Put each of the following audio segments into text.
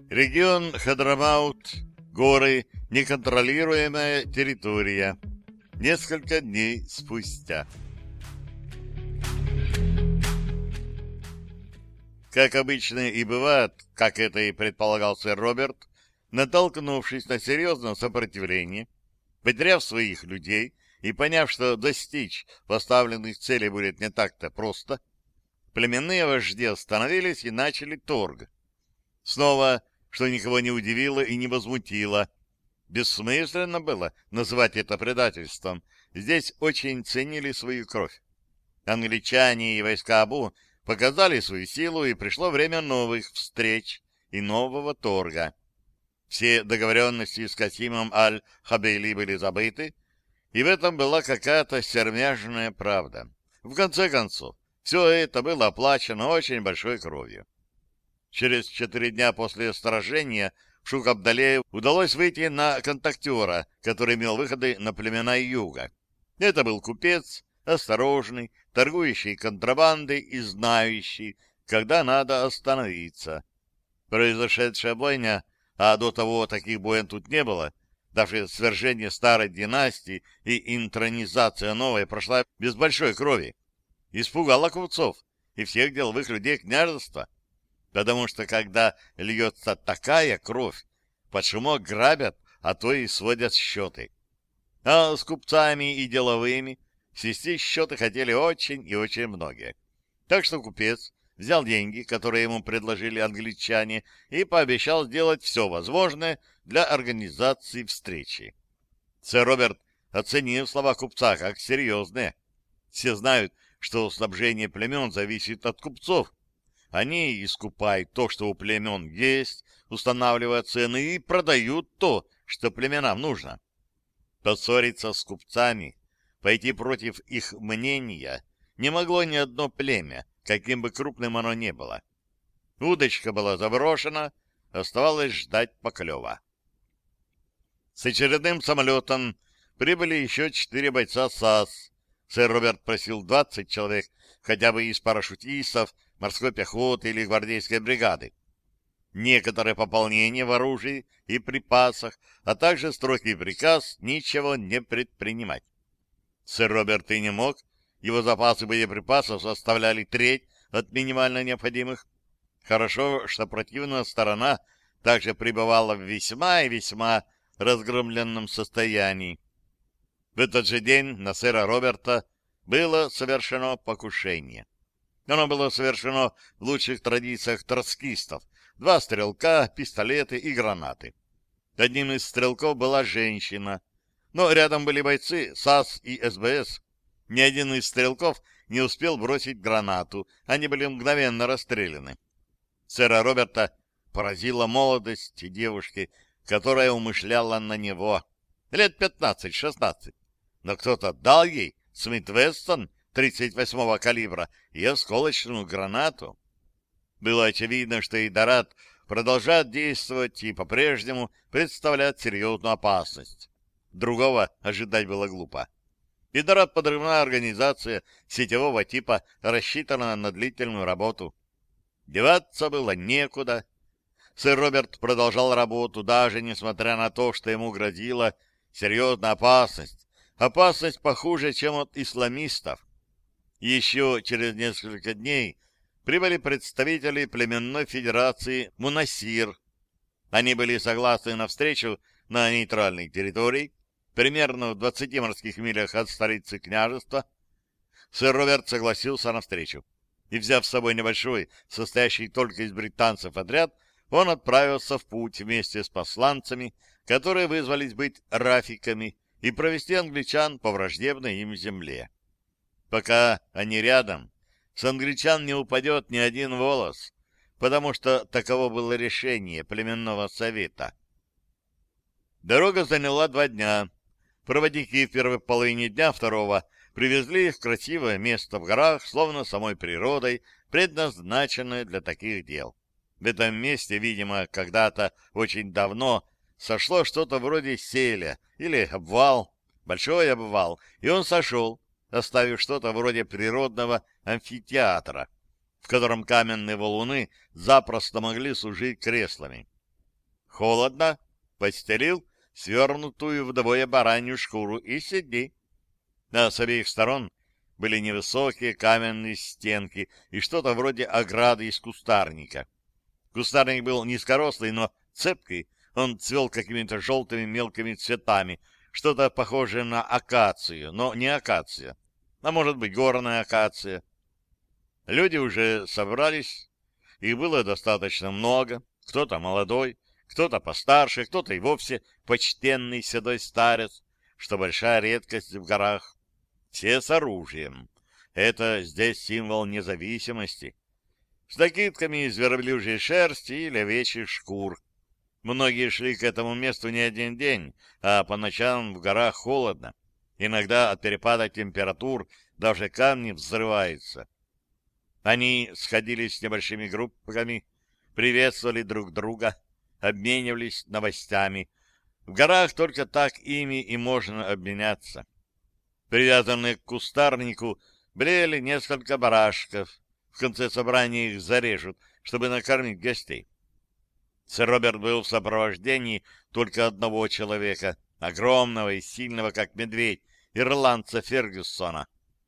Регион Хадрамаут, горы, неконтролируемая территория. Несколько дней спустя. Как обычно и бывает, как это и предполагал сэр Роберт, натолкнувшись на серьезное сопротивление, потеряв своих людей и поняв, что достичь поставленных целей будет не так-то просто, племенные вожди остановились и начали торг. Снова, что никого не удивило и не возмутило, бессмысленно было называть это предательством. Здесь очень ценили свою кровь. Англичане и войска Абу показали свою силу, и пришло время новых встреч и нового торга. Все договоренности с Касимом Аль-Хабейли были забыты, и в этом была какая-то сермяжная правда. В конце концов, все это было оплачено очень большой кровью. Через 4 дня после сражения в Шук-Абдале удалось выйти на контактера, который имел выходы на племена юга. Это был купец, осторожный, торгующий контрабандой и знающий, когда надо остановиться. Произошедшая бойня, а до того таких боен тут не было, даже свержение старой династии и интронизация новой прошла без большой крови, испугала купцов и всех деловых людей княжества. Потому что, когда льется такая кровь, под шумок грабят, а то и сводят счеты. А с купцами и деловыми свести счеты хотели очень и очень многие. Так что купец взял деньги, которые ему предложили англичане, и пообещал сделать все возможное для организации встречи. Сэр Роберт оценил слова купца как серьезные. Все знают, что снабжение племен зависит от купцов. Они искупают то, что у племен есть, устанавливая цены, и продают то, что племенам нужно. Поссориться с купцами, пойти против их мнения не могло ни одно племя, каким бы крупным оно ни было. Удочка была заброшена, оставалось ждать поклева. С очередным самолетом прибыли еще 4 бойца САС. Сэр Роберт просил 20 человек, хотя бы из парашютистов, морской пехоты или гвардейской бригады. Некоторое пополнение в оружии и припасах, а также строгий приказ ничего не предпринимать. Сэр Роберт и не мог, его запасы боеприпасов составляли треть от минимально необходимых. Хорошо, что противная сторона также пребывала в весьма и весьма разгромленном состоянии. В этот же день на сэра Роберта было совершено покушение. Оно было совершено в лучших традициях троцкистов. 2 стрелка, пистолеты и гранаты. Одним из стрелков была женщина, но рядом были бойцы САС и СБС. Ни один из стрелков не успел бросить гранату, они были мгновенно расстреляны. Сэра Роберта поразила молодость девушки, которая умышляла на него. Лет 15-16. Но кто-то дал ей Смит-Вессон 38-го калибра и осколочную гранату. Было очевидно, что Идорат продолжает действовать и по-прежнему представляет серьезную опасность. Другого ожидать было глупо. Идорат — подрывная организация сетевого типа, рассчитана на длительную работу. Деваться было некуда. Сэр Роберт продолжал работу, даже несмотря на то, что ему грозила серьезная опасность. Опасность похуже, чем от исламистов. Еще через несколько дней прибыли представители племенной федерации Мунасир. Они были согласны на встречу на нейтральной территории, примерно в 20 морских милях от столицы княжества. Сэр Роберт согласился на встречу, и, взяв с собой небольшой, состоящий только из британцев отряд, он отправился в путь вместе с посланцами, которые вызвались быть рафиками и провести англичан по враждебной им земле. Пока они рядом, с англичан не упадет ни один волос, потому что таково было решение племенного совета. Дорога заняла 2 дня. Проводники в первой половине дня второго привезли их в красивое место в горах, словно самой природой, предназначенное для таких дел. В этом месте, видимо, когда-то очень давно сошло что-то вроде селя или обвал, большой обвал, и он сошел, оставив что-то вроде природного амфитеатра, в котором каменные валуны запросто могли служить креслами. Холодно, постелил свернутую вдвое баранью шкуру и сиди. С обеих сторон были невысокие каменные стенки и что-то вроде ограды из кустарника. Кустарник был низкорослый, но цепкий. Он цвел какими-то желтыми мелкими цветами, что-то похожее на акацию, но не акация, а может быть горная акация. Люди уже собрались, их было достаточно много, кто-то молодой, кто-то постарше, кто-то и вовсе почтенный седой старец, что большая редкость в горах. Все с оружием. Это здесь символ независимости. С накидками из верблюжьей шерсти или овечьих шкур. Многие шли к этому месту не один день, а по ночам в горах холодно. Иногда от перепада температур даже камни взрываются. Они сходились небольшими группами, приветствовали друг друга, обменивались новостями. В горах только так ими и можно обменяться. Привязанные к кустарнику блеяли несколько барашков. В конце собрания их зарежут, чтобы накормить гостей. Сэр Роберт был в сопровождении только одного человека, огромного и сильного, как медведь, ирландца Фергюсона.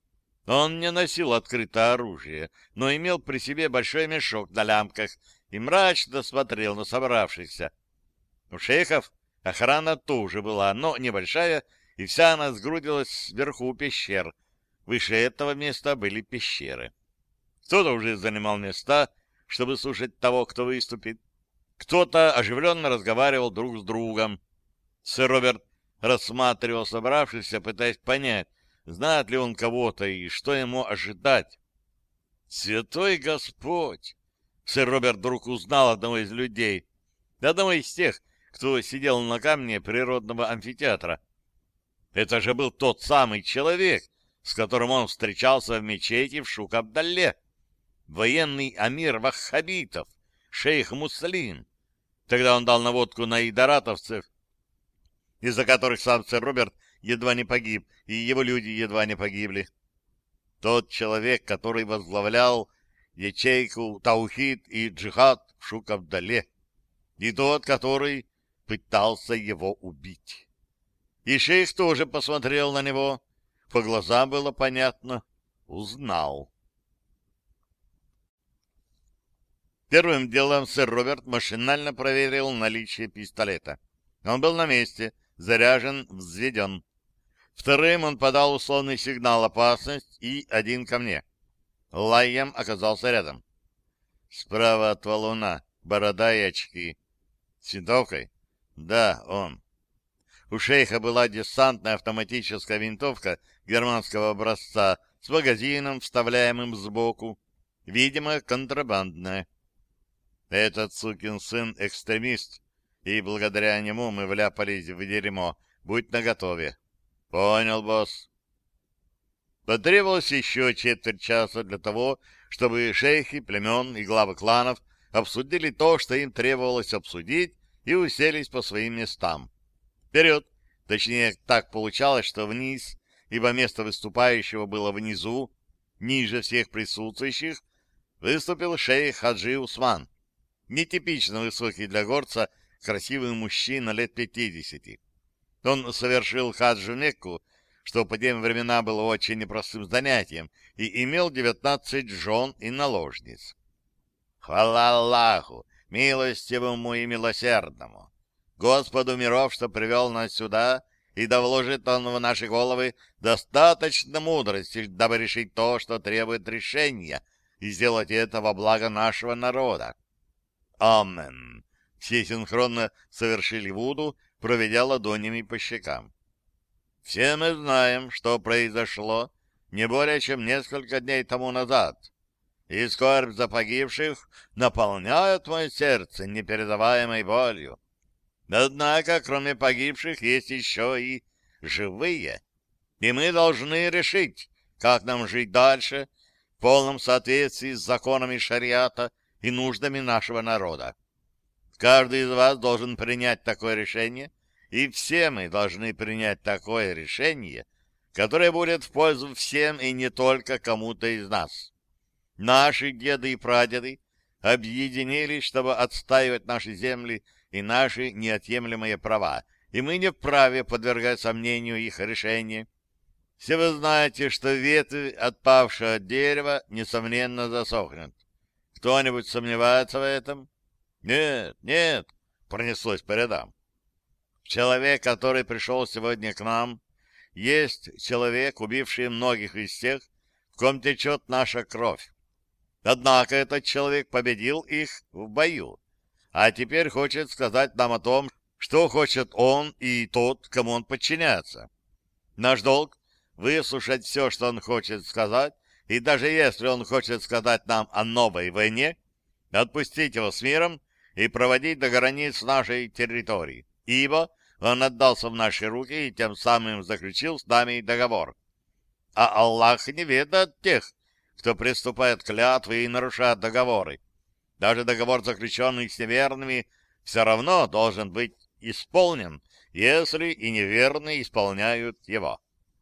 Он не носил открытое оружие, но имел при себе большой мешок на лямках и мрачно смотрел на собравшихся. У шейхов охрана тоже была, но небольшая, и вся она сгрудилась вверху пещер. Выше этого места были пещеры. Кто-то уже занимал места, чтобы слушать того, кто выступит. Кто-то оживленно разговаривал друг с другом. Сэр Роберт рассматривал собравшихся, пытаясь понять, знает ли он кого-то и что ему ожидать. «Святой Господь!» Сэр Роберт вдруг узнал одного из людей, одного из тех, кто сидел на камне природного амфитеатра. Это же был тот самый человек, с которым он встречался в мечети в Шук-Абдалле. Военный амир ваххабитов, шейх Муслим. Тогда он дал наводку на идоратовцев, из-за которых сам сэр Роберт едва не погиб, и его люди едва не погибли. Тот человек, который возглавлял ячейку Таухид и Джихад в Шук-Абдалле, и тот, который пытался его убить. И шейх тоже посмотрел на него. По глазам было понятно. Узнал. Первым делом сэр Роберт машинально проверил наличие пистолета. Он был на месте, заряжен, взведен. Вторым он подал условный сигнал «Опасность» и один ко мне. Лайем оказался рядом. Справа от валуна, борода и очки. С винтовкой? Да, он. У шейха была десантная автоматическая винтовка германского образца с магазином, вставляемым сбоку. Видимо, контрабандная. Этот сукин сын экстремист, и благодаря нему мы вляпались в дерьмо. Будь наготове. Понял, босс. Потребовалось еще четверть часа для того, чтобы шейхи племен и главы кланов обсудили то, что им требовалось обсудить, и уселись по своим местам. Вперед, точнее, так получалось, что вниз, ибо место выступающего было внизу, ниже всех присутствующих, выступил шейх Хаджи Усман. Нетипично высокий для горца, красивый мужчина лет 50. Он совершил хадж в Мекку, что по тем временам было очень непростым занятием, и имел 19 жен и наложниц. Хвала Аллаху, милостивому и милосердному! Господу миров, что привел нас сюда, и да вложит он в наши головы достаточно мудрости, дабы решить то, что требует решения, и сделать это во благо нашего народа. Амен. Все синхронно совершили вуду, проведя ладонями по щекам. Все мы знаем, что произошло не более чем несколько дней тому назад, и скорбь за погибших наполняет мое сердце непередаваемой болью. Однако, кроме погибших, есть еще и живые, и мы должны решить, как нам жить дальше в полном соответствии с законами шариата и нуждами нашего народа. Каждый из вас должен принять такое решение, и все мы должны принять такое решение, которое будет в пользу всем и не только кому-то из нас. Наши деды и прадеды объединились, чтобы отстаивать наши земли и наши неотъемлемые права, и мы не вправе подвергать сомнению их решения. Все вы знаете, что ветвь отпавшего от дерева, несомненно, засохнет. Кто-нибудь сомневается в этом? Нет, нет, пронеслось по рядам. Человек, который пришел сегодня к нам, есть человек, убивший многих из тех, в ком течет наша кровь. Однако этот человек победил их в бою, а теперь хочет сказать нам о том, что хочет он и тот, кому он подчиняется. Наш долг — выслушать все, что он хочет сказать, и даже если он хочет сказать нам о новой войне, отпустить его с миром и проводить до границ нашей территории, ибо он отдался в наши руки и тем самым заключил с нами договор. А Аллах не ведает тех, кто приступает к клятве и нарушает договоры. Даже договор, заключенный с неверными, все равно должен быть исполнен, если и неверные исполняют его.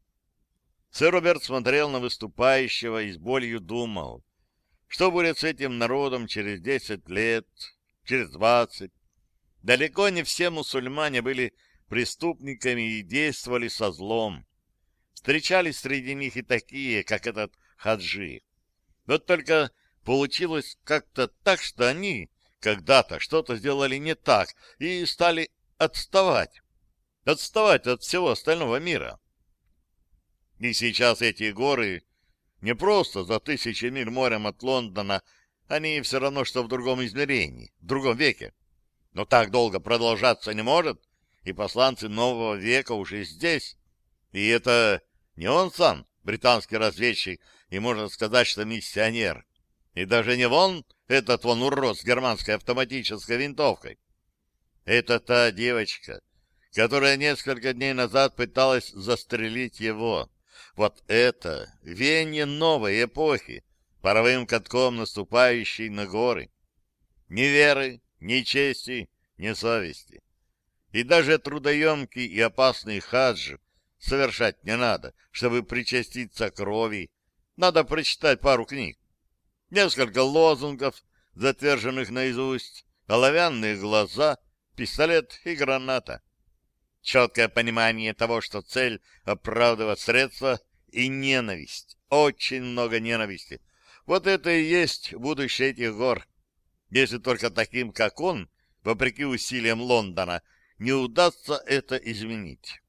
Сэр Роберт смотрел на выступающего и с болью думал, что будет с этим народом через 10 лет, через 20. Далеко не все мусульмане были преступниками и действовали со злом. Встречались среди них и такие, как этот Хаджи. Вот только получилось как-то так, что они когда-то что-то сделали не так и стали отставать. Отставать от всего остального мира. И сейчас эти горы не просто за 1000 миль морем от Лондона, они все равно, что в другом измерении, в другом веке. Но так долго продолжаться не может, и посланцы нового века уже здесь. И это не он сам, британский разведчик, и можно сказать, что миссионер. И даже не вон этот вон урод с германской автоматической винтовкой. Это та девочка, которая несколько дней назад пыталась застрелить его. Вот это веяние новой эпохи, паровым катком наступающей на горы. Ни веры, ни чести, ни совести. И даже трудоемкий и опасный хадж совершать не надо, чтобы причаститься крови. Надо прочитать пару книг. Несколько лозунгов, затверженных наизусть, оловянные глаза, пистолет и граната. Четкое понимание того, что цель оправдывает средства, и ненависть. Очень много ненависти. Вот это и есть будущее этих гор. Если только таким, как он, вопреки усилиям Лондона, не удастся это изменить.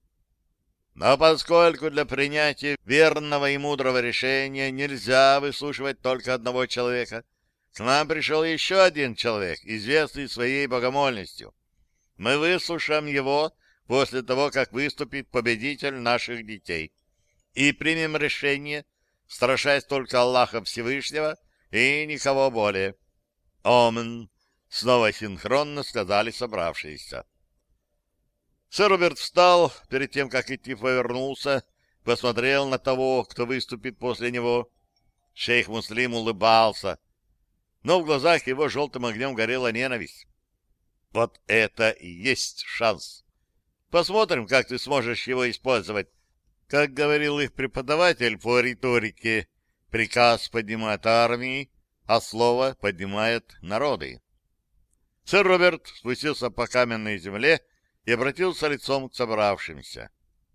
Но поскольку для принятия верного и мудрого решения нельзя выслушивать только одного человека, к нам пришел еще один человек, известный своей богомольностью. Мы выслушаем его после того, как выступит победитель наших детей, и примем решение, страшась только Аллаха Всевышнего и никого более. Омен! Снова синхронно сказали собравшиеся. Сэр Роберт встал, перед тем, как идти, повернулся, посмотрел на того, кто выступит после него. Шейх Муслим улыбался, но в глазах его желтым огнем горела ненависть. Вот это и есть шанс. Посмотрим, как ты сможешь его использовать. Как говорил их преподаватель по риторике, приказ поднимает армии, а слово поднимает народы. Сэр Роберт спустился по каменной земле и обратился лицом к собравшимся.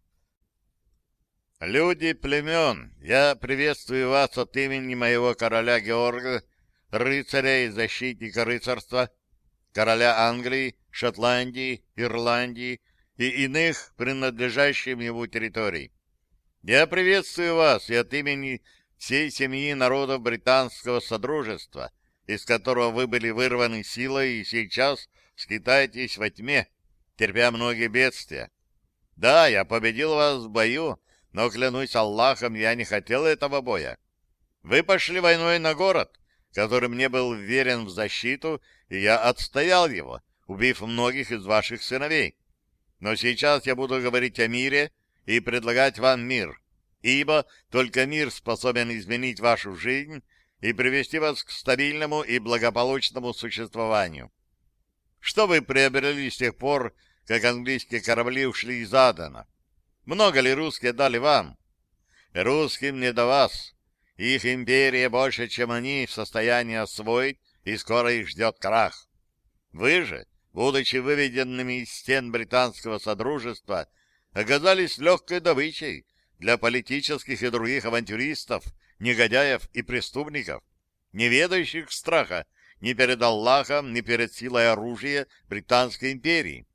«Люди племен, я приветствую вас от имени моего короля Георга, рыцаря и защитника рыцарства, короля Англии, Шотландии, Ирландии и иных принадлежащих ему территорий. Я приветствую вас и от имени всей семьи народов британского содружества, из которого вы были вырваны силой и сейчас скитаетесь во тьме, терпя многие бедствия. Да, я победил вас в бою, но, клянусь Аллахом, я не хотел этого боя. Вы пошли войной на город, который мне был вверен в защиту, и я отстоял его, убив многих из ваших сыновей. Но сейчас я буду говорить о мире и предлагать вам мир, ибо только мир способен изменить вашу жизнь и привести вас к стабильному и благополучному существованию. Что вы приобрели с тех пор, как английские корабли ушли из Адена? Много ли русские дали вам? Русским не до вас. Их империя больше, чем они, в состоянии освоить, и скоро их ждет крах. Вы же, будучи выведенными из стен британского содружества, оказались легкой добычей для политических и других авантюристов, негодяев и преступников, не ведающих страха ни перед Аллахом, ни перед силой оружия Британской империи.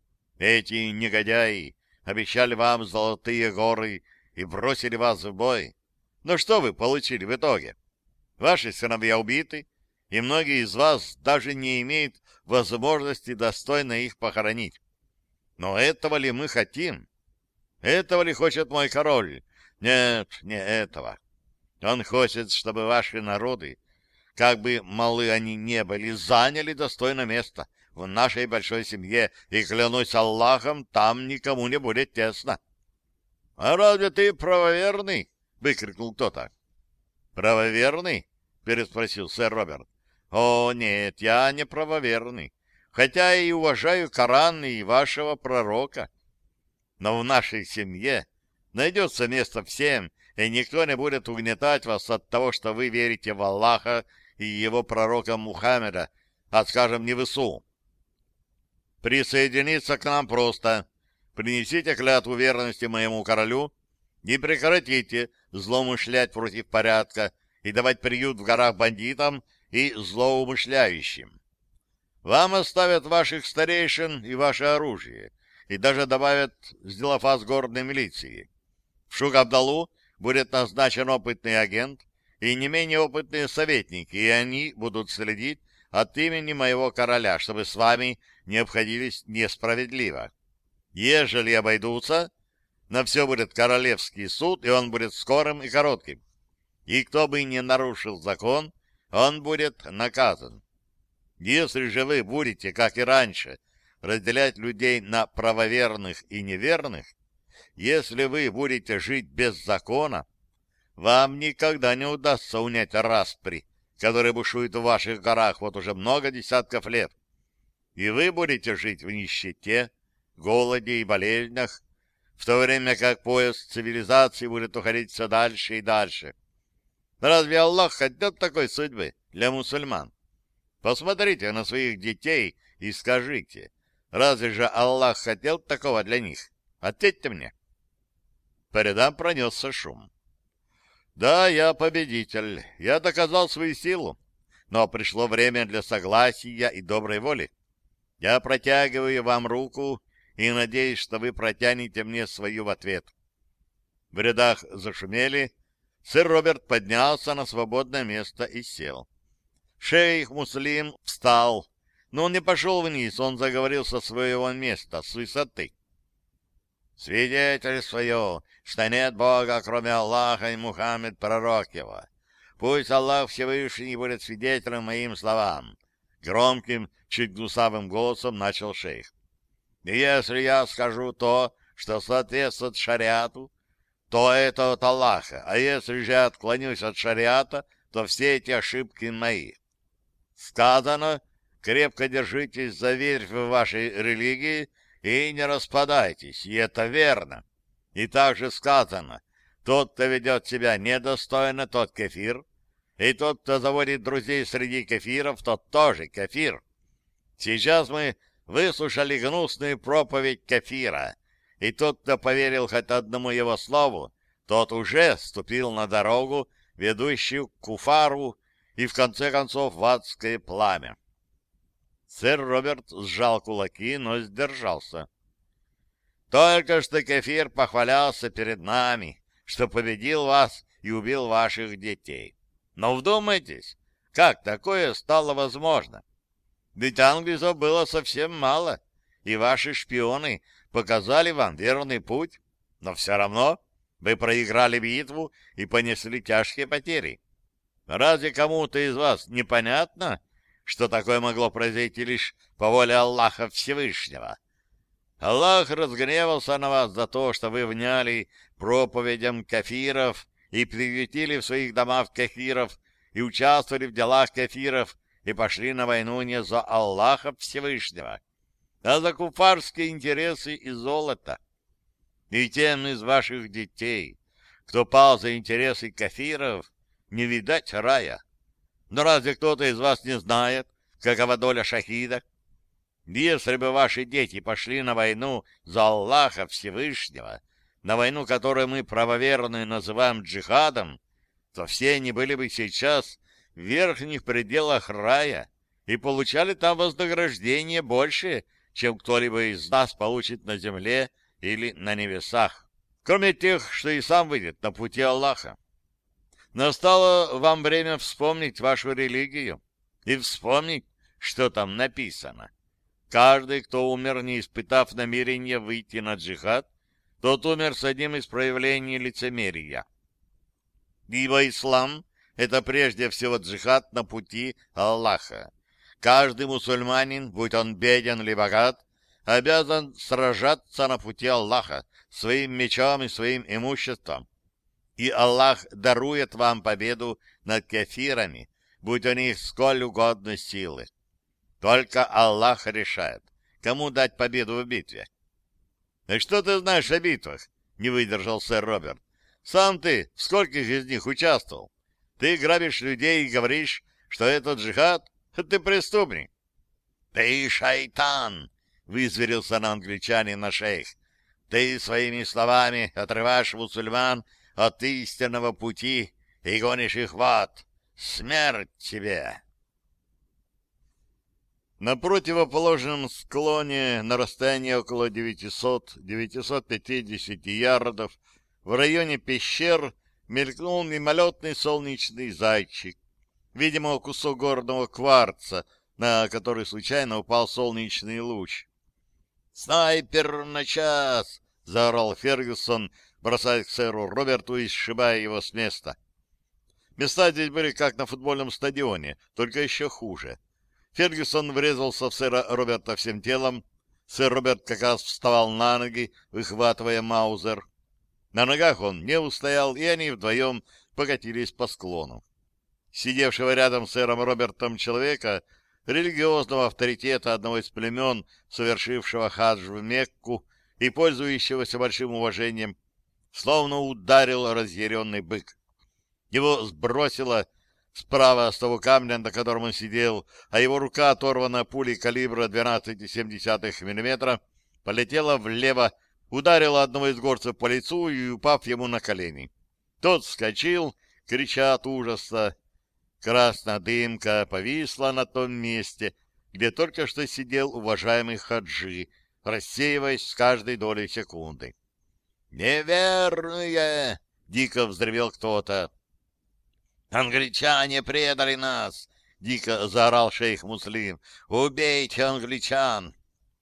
Эти негодяи обещали вам золотые горы и бросили вас в бой. Но что вы получили в итоге? Ваши сыновья убиты, и многие из вас даже не имеют возможности достойно их похоронить. Но этого ли мы хотим? Этого ли хочет мой король? Нет, не этого. Он хочет, чтобы ваши народы, как бы малы они не были, заняли достойное место в нашей большой семье, и, клянусь Аллахом, там никому не будет тесно. — А разве ты правоверный? — выкрикнул кто-то. — Правоверный? — переспросил сэр Роберт. — О, нет, я не правоверный, хотя и уважаю Коран и вашего пророка. Но в нашей семье найдется место всем, и никто не будет угнетать вас от того, что вы верите в Аллаха и его пророка Мухаммеда, а, скажем, не в Ису. Присоединиться к нам просто. Принесите клятву верности моему королю и прекратите злоумышлять против порядка и давать приют в горах бандитам и злоумышляющим. Вам оставят ваших старейшин и ваше оружие, и даже добавят Зилафас горной милиции. В Шук-Абдалу будет назначен опытный агент и не менее опытные советники, и они будут следить от имени моего короля, чтобы с вами не обходились несправедливо. Ежели обойдутся, на все будет королевский суд, и он будет скорым и коротким. И кто бы не нарушил закон, он будет наказан. Если же вы будете, как и раньше, разделять людей на правоверных и неверных, если вы будете жить без закона, вам никогда не удастся унять распри, которые бушуют в ваших горах вот уже много десятков лет. И вы будете жить в нищете, голоде и болезнях, в то время как поезд цивилизации будет уходить все дальше и дальше. Разве Аллах хотел такой судьбы для мусульман? Посмотрите на своих детей и скажите, разве же Аллах хотел такого для них? Ответьте мне. По рядам пронесся шум. Да, я победитель, я доказал свою силу, но пришло время для согласия и доброй воли. Я протягиваю вам руку и надеюсь, что вы протянете мне свою в ответ. В рядах зашумели. Сэр Роберт поднялся на свободное место и сел. Шейх Муслим встал, но он не пошел вниз, он заговорил со своего места, с высоты. «Свидетельствую, что нет Бога, кроме Аллаха, и Мухаммед, пророк его. Пусть Аллах Всевышний будет свидетелем моим словам». Громким, чуть гнусавым голосом начал шейх. «И если я скажу то, что соответствует шариату, то это от Аллаха, а если же я отклонюсь от шариата, то все эти ошибки мои. Сказано, крепко держитесь за верь в вашей религии и не распадайтесь, и это верно. И также сказано, тот, кто ведет себя недостойно, тот кефир, и тот, кто заводит друзей среди кефиров, тот тоже кефир. Сейчас мы выслушали гнусную проповедь кефира, и тот, кто поверил хоть одному его слову, тот уже ступил на дорогу, ведущую к куфару и, в конце концов, в адское пламя. Сэр Роберт сжал кулаки, но сдержался. Только что кефир похвалялся перед нами, что победил вас и убил ваших детей. Но вдумайтесь, как такое стало возможно? Ведь английцев было совсем мало, и ваши шпионы показали вам верный путь, но все равно вы проиграли битву и понесли тяжкие потери. Разве кому-то из вас непонятно, что такое могло произойти лишь по воле Аллаха Всевышнего? Аллах разгневался на вас за то, что вы вняли проповедям кафиров и приютили в своих домах кафиров и участвовали в делах кафиров и пошли на войну не за Аллаха Всевышнего, а за куфарские интересы и золото. И тем из ваших детей, кто пал за интересы кафиров, не видать рая. Но разве кто-то из вас не знает, какова доля шахида? Если бы ваши дети пошли на войну за Аллаха Всевышнего, на войну, которую мы правоверные называем джихадом, то все они были бы сейчас в верхних пределах рая и получали там вознаграждение больше, чем кто-либо из нас получит на земле или на небесах, кроме тех, что и сам выйдет на пути Аллаха. Настало вам время вспомнить вашу религию и вспомнить, что там написано. Каждый, кто умер, не испытав намерения выйти на джихад, тот умер с одним из проявлений лицемерия. Ибо ислам — это прежде всего джихад на пути Аллаха. Каждый мусульманин, будь он беден или богат, обязан сражаться на пути Аллаха своим мечом и своим имуществом. И Аллах дарует вам победу над кафирами, будь у них сколь угодно силы. Только Аллах решает, кому дать победу в битве. — А что ты знаешь о битвах? — не выдержал сэр Роберт. — Сам ты в скольких из них участвовал? Ты грабишь людей и говоришь, что это джихад? Ты преступник. — Ты шайтан! — вызверился на англичанина шейх. — Ты своими словами отрываешь мусульман от истинного пути и гонишь их в ад. Смерть тебе! На противоположном склоне, на расстоянии около 900-950 ярдов, в районе пещер мелькнул мимолетный солнечный зайчик. Видимо, кусок горного кварца, на который случайно упал солнечный луч. «Снайпер на час!» — заорал Фергюсон, бросаясь к сэру Роберту и сшибая его с места. Места здесь были как на футбольном стадионе, только еще хуже. Фергюсон врезался в сэра Роберта всем телом. Сэр Роберт как раз вставал на ноги, выхватывая маузер. На ногах он не устоял, и они вдвоем покатились по склону. Сидевшего рядом с сэром Робертом человека, религиозного авторитета одного из племен, совершившего хадж в Мекку и пользующегося большим уважением, словно ударил разъяренный бык. Его сбросило справа с того камня, на котором он сидел, а его рука, оторванная пулей калибра 12,7 мм, полетела влево, ударила одного из горцев по лицу и упав ему на колени. Тот вскочил, крича от ужаса. Красная дымка повисла на том месте, где только что сидел уважаемый хаджи, рассеиваясь с каждой долей секунды. «Неверные!» — дико взревел кто-то. «Англичане предали нас!» — дико заорал шейх Муслим. «Убейте англичан!»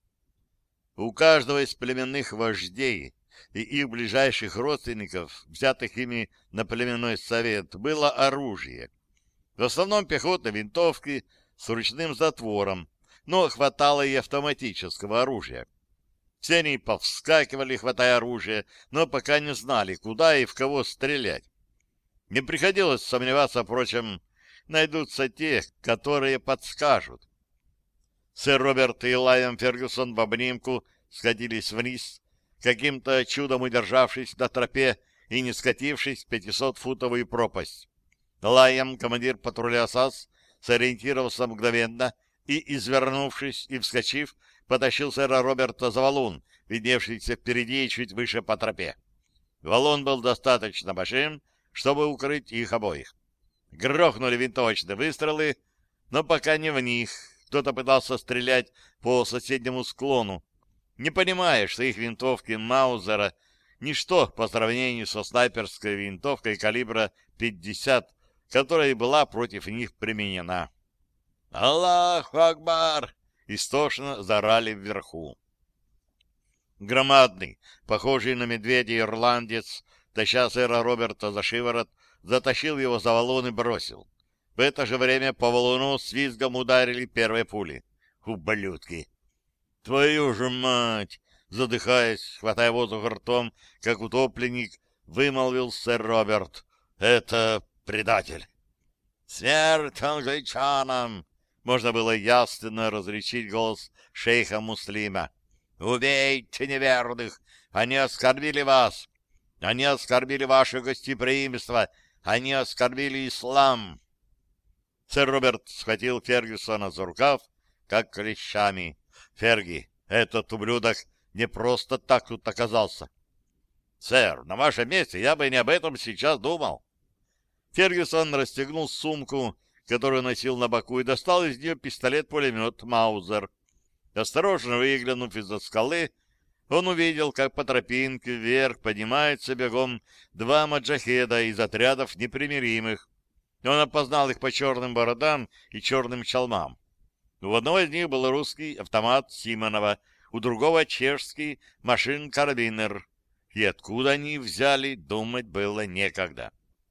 У каждого из племенных вождей и их ближайших родственников, взятых ими на племенной совет, было оружие. В основном пехотные винтовки с ручным затвором, но хватало и автоматического оружия. Все они повскакивали, хватая оружие, но пока не знали, куда и в кого стрелять. Не приходилось сомневаться, впрочем, найдутся те, которые подскажут. Сэр Роберт и Лайон Фергюсон в обнимку скатились вниз, каким-то чудом удержавшись на тропе и не скатившись в 500-футовую пропасть. Лайон, командир патруля САС, сориентировался мгновенно и, извернувшись и вскочив, потащил сэра Роберта за валун, видневшийся впереди и чуть выше по тропе. Валун был достаточно большим, чтобы укрыть их обоих. Грохнули винтовочные выстрелы, но пока не в них. Кто-то пытался стрелять по соседнему склону, не понимая, что их винтовки Маузера — ничто по сравнению со снайперской винтовкой калибра 50, которая и была против них применена. «Аллаху Акбар!» — истошно заорали вверху. Громадный, похожий на медведя ирландец, таща сэра Роберта за шиворот, затащил его за валун и бросил. В это же время по валуну с визгом ударили первые пули. Ублюдки! «Твою же мать!» — задыхаясь, хватая воздух ртом, как утопленник, вымолвил сэр Роберт. «Это предатель!» «Смерть англичанам!» — можно было явственно различить голос шейха Муслима. «Убейте неверных! Они оскорбили вас! Они оскорбили ваше гостеприимство! Они оскорбили ислам!» Сэр Роберт схватил Фергюсона за рукав, как клещами. Ферги, этот ублюдок не просто так тут оказался. Сэр, на вашем месте я бы не об этом сейчас думал. Фергюсон расстегнул сумку, которую носил на боку, и достал из нее пистолет-пулемет «Маузер». Осторожно выглянув из-за скалы, он увидел, как по тропинке вверх поднимаются бегом два маджахеда из отрядов непримиримых. Он опознал их по черным бородам и черным чалмам. У одного из них был русский автомат Симонова, у другого чешский машин-карабинер. И откуда они взяли, думать было некогда.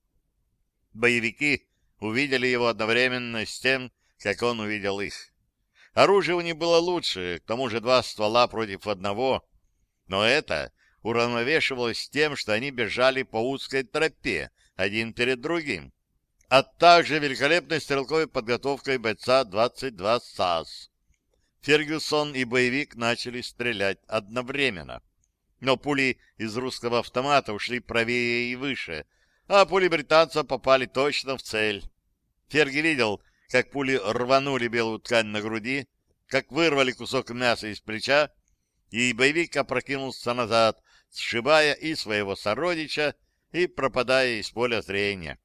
Боевики увидели его одновременно с тем, как он увидел их. Оружие у них было лучше, к тому же два ствола против одного, но это уравновешивалось тем, что они бежали по узкой тропе, один перед другим, а также великолепной стрелковой подготовкой бойца 22 САС. Фергюсон и боевик начали стрелять одновременно. Но пули из русского автомата ушли правее и выше, а пули британца попали точно в цель. Ферги видел, как пули рванули белую ткань на груди, как вырвали кусок мяса из плеча, и боевик опрокинулся назад, сшибая и своего сородича, и пропадая из поля зрения.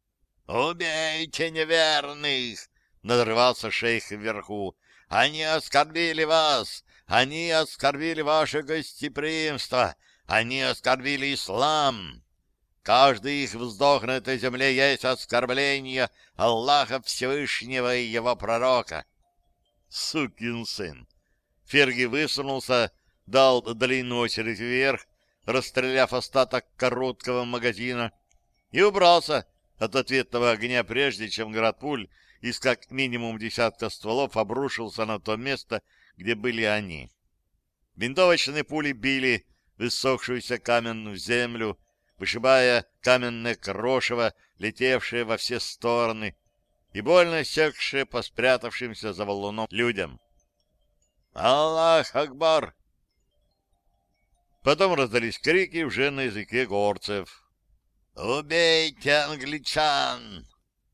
«Убейте неверных!» — надрывался шейх вверху. «Они оскорбили вас! Они оскорбили ваше гостеприимство! Они оскорбили ислам! Каждый их вздох на этой земле есть оскорбление Аллаха Всевышнего и его пророка!» Сукин сын! Ферги высунулся, дал длинную очередь вверх, расстреляв остаток короткого магазина, и убрался от ответного огня, прежде чем град пуль из как минимум десятка стволов обрушился на то место, где были они. Винтовочные пули били в иссохшуюся каменную землю, вышибая каменное крошево, летевшее во все стороны, и больно секшее по спрятавшимся за валуном людям. «Аллах Акбар!» Потом раздались крики уже на языке горцев. «Убейте англичан!»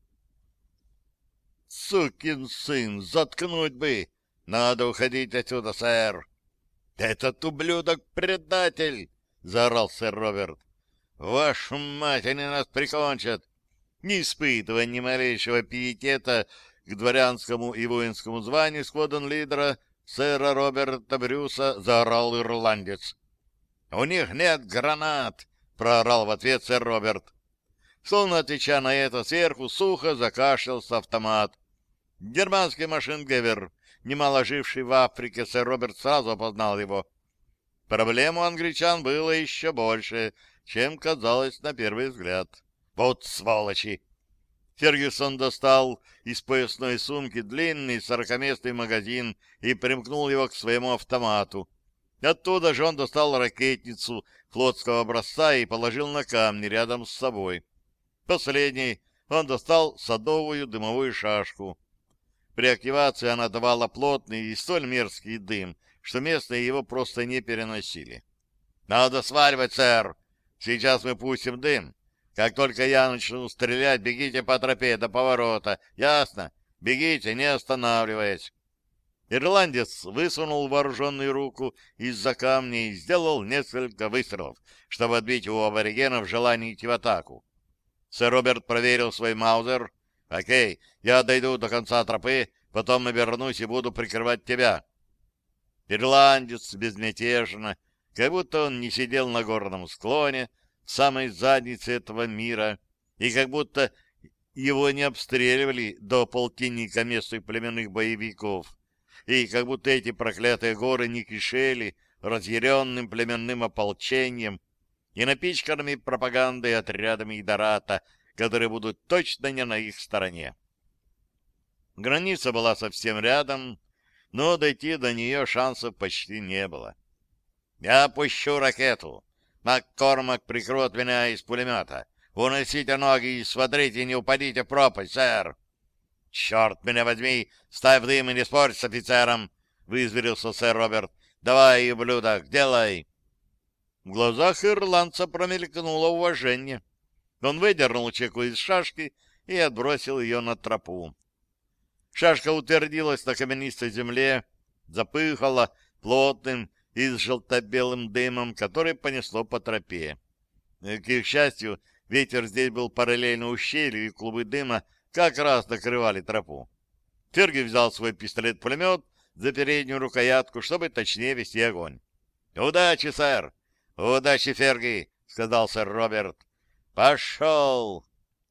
«Сукин сын, заткнуть бы! Надо уходить отсюда, сэр!» «Этот ублюдок предатель!» — заорал сэр Роберт. «Вашу мать, они нас прикончат!» Не испытывая ни малейшего пиетета к дворянскому и воинскому званию сквадон-лидера сэра Роберта Брюса, заорал ирландец. «У них нет гранат!» — проорал в ответ сэр Роберт. Словно отвечая на это, сверху сухо закашлялся автомат. Германский машингевер, немало живший в Африке, сэр Роберт сразу опознал его. Проблем у англичан было еще больше, чем казалось на первый взгляд. Вот сволочи! Фергюсон достал из поясной сумки длинный 40-местный магазин и примкнул его к своему автомату. Оттуда же он достал ракетницу флотского образца и положил на камни рядом с собой. Последней он достал садовую дымовую шашку. При активации она давала плотный и столь мерзкий дым, что местные его просто не переносили. «Надо сваривать, сэр! Сейчас мы пустим дым. Как только я начну стрелять, бегите по тропе до поворота. Ясно? Бегите, не останавливаясь». Ирландец высунул вооруженную руку из-за камня и сделал несколько выстрелов, чтобы отбить у аборигенов желание идти в атаку. Сэр Роберт проверил свой маузер. «Окей, я дойду до конца тропы, потом обернусь и буду прикрывать тебя». Ирландец безмятежно, как будто он не сидел на горном склоне, в самой заднице этого мира, и как будто его не обстреливали до полтинника местных племенных боевиков, и как будто эти проклятые горы не кишели разъяренным племенным ополчением и напичканными пропагандой отрядами Идората, которые будут точно не на их стороне. Граница была совсем рядом, но дойти до нее шансов почти не было. «Я пущу ракету. Маккормак прикроет меня из пулемета. Уносите ноги и смотрите, не упадите в пропасть, сэр!» «Черт меня возьми! Ставь дым и не спорь с офицером!» — вызверился сэр Роберт. «Давай, ублюдок, делай!» В глазах ирландца промелькнуло уважение. Он выдернул чеку из шашки и отбросил ее на тропу. Шашка утвердилась на каменистой земле, запыхало плотным и с желто-белым дымом, который понесло по тропе. К их счастью, ветер здесь был параллельно ущелью, и клубы дыма как раз накрывали тропу. Ферги взял свой пистолет-пулемет за переднюю рукоятку, чтобы точнее вести огонь. «Удачи, сэр!» «Удачи, Ферги!» — сказал сэр Роберт. «Пошел!»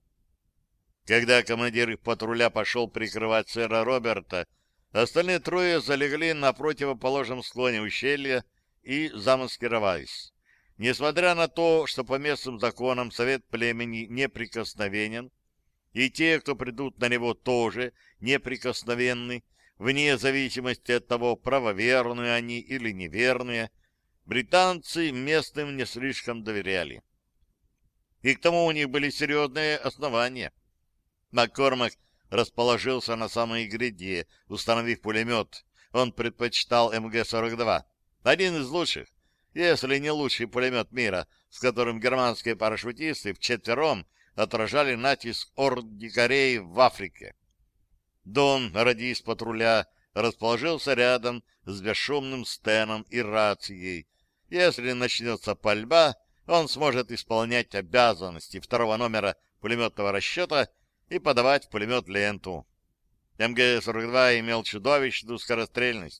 Когда командир патруля пошел прикрывать сэра Роберта, остальные трое залегли на противоположном склоне ущелья и замаскировались. Несмотря на то, что по местным законам совет племени неприкосновенен, и те, кто придут на него, тоже неприкосновенны, вне зависимости от того, правоверные они или неверные, британцы местным не слишком доверяли. И к тому у них были серьезные основания. Маккормак расположился на самой гряде, установив пулемет. Он предпочитал МГ-42, один из лучших, если не лучший пулемет мира, с которым германские парашютисты вчетвером отражали натиск орд дикарей в Африке. Дон, радист патруля, расположился рядом с бесшумным стеном и рацией. Если начнется пальба, он сможет исполнять обязанности второго номера пулеметного расчета и подавать в пулемет ленту. МГ-42 имел чудовищную скорострельность.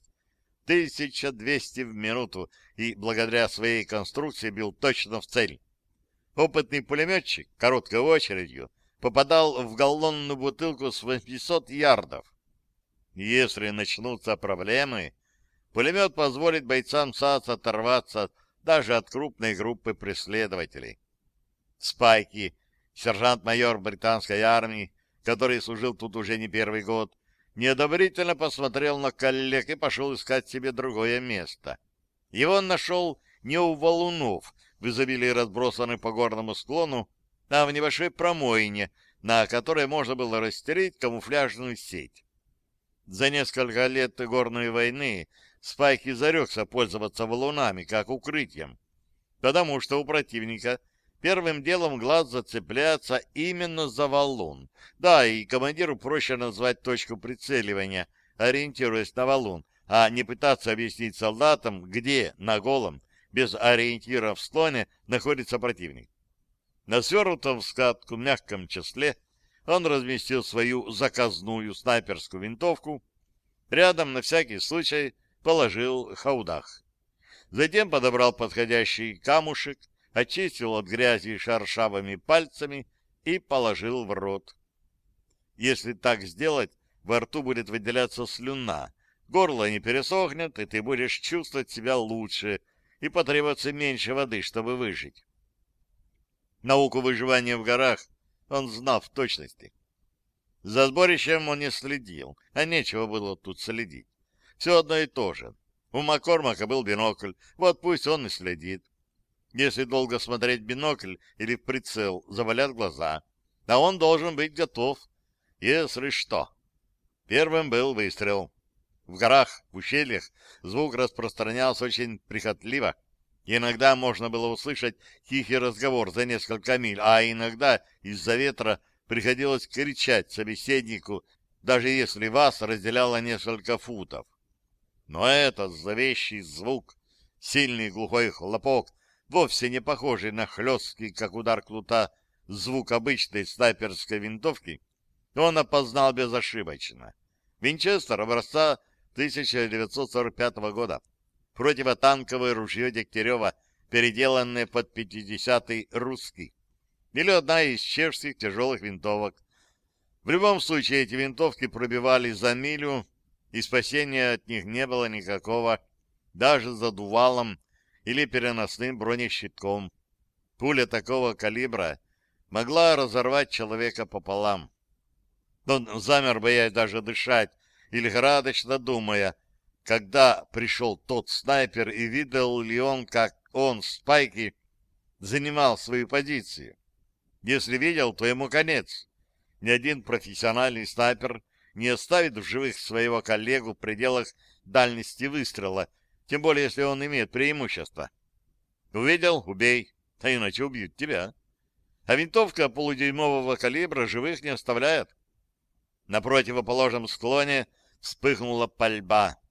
1200 в минуту, и благодаря своей конструкции бил точно в цель. Опытный пулеметчик короткой очередью попадал в галлонную бутылку с 800 ярдов. Если начнутся проблемы, пулемет позволит бойцам САС оторваться даже от крупной группы преследователей. Спайки, сержант-майор британской армии, который служил тут уже не первый год, неодобрительно посмотрел на коллег и пошел искать себе другое место. Его он нашел не у валунов, в изобилии разбросанных по горному склону, а в небольшой промоине, на которой можно было расстелить камуфляжную сеть. За несколько лет горной войны Спайки зарекся пользоваться валунами как укрытием, потому что у противника первым делом глаз зацепляется именно за валун. Да, и командиру проще назвать точку прицеливания, ориентируясь на валун, а не пытаться объяснить солдатам, где на голом, без ориентира в склоне, находится противник. На свернутом в скатку мягком числе он разместил свою заказную снайперскую винтовку, рядом на всякий случай положил хаудах. Затем подобрал подходящий камушек, очистил от грязи шершавыми пальцами и положил в рот. Если так сделать, во рту будет выделяться слюна, горло не пересохнет, и ты будешь чувствовать себя лучше, и потребуется меньше воды, чтобы выжить. Науку выживания в горах он знал в точности. За сборищем он не следил, а нечего было тут следить. Все одно и то же. У Маккормака был бинокль, вот пусть он и следит. Если долго смотреть в бинокль или в прицел, завалят глаза. А он должен быть готов, если что. Первым был выстрел. В горах, в ущельях звук распространялся очень прихотливо. Иногда можно было услышать тихий разговор за несколько миль, а иногда из-за ветра приходилось кричать собеседнику, даже если вас разделяло несколько футов. Но этот зловещий звук, сильный глухой хлопок, вовсе не похожий на хлесткий, как удар кнута, звук обычной снайперской винтовки, он опознал безошибочно. Винчестер образца 1945 года. Противотанковое ружье Дегтярева, переделанное под 50-й русский. Или одна из чешских тяжелых винтовок. В любом случае, эти винтовки пробивали за милю, и спасения от них не было никакого, даже задувалом или переносным бронещитком. Пуля такого калибра могла разорвать человека пополам. Он замер, боясь даже дышать, и лихорадочно думая, когда пришел тот снайпер, и видел ли он, как он, Спайки, занимал свою позицию. Если видел, то ему конец. Ни один профессиональный снайпер не оставит в живых своего коллегу в пределах дальности выстрела, тем более, если он имеет преимущество. Увидел — убей, а иначе убьют тебя. А винтовка полудюймового калибра живых не оставляет. На противоположном склоне вспыхнула пальба.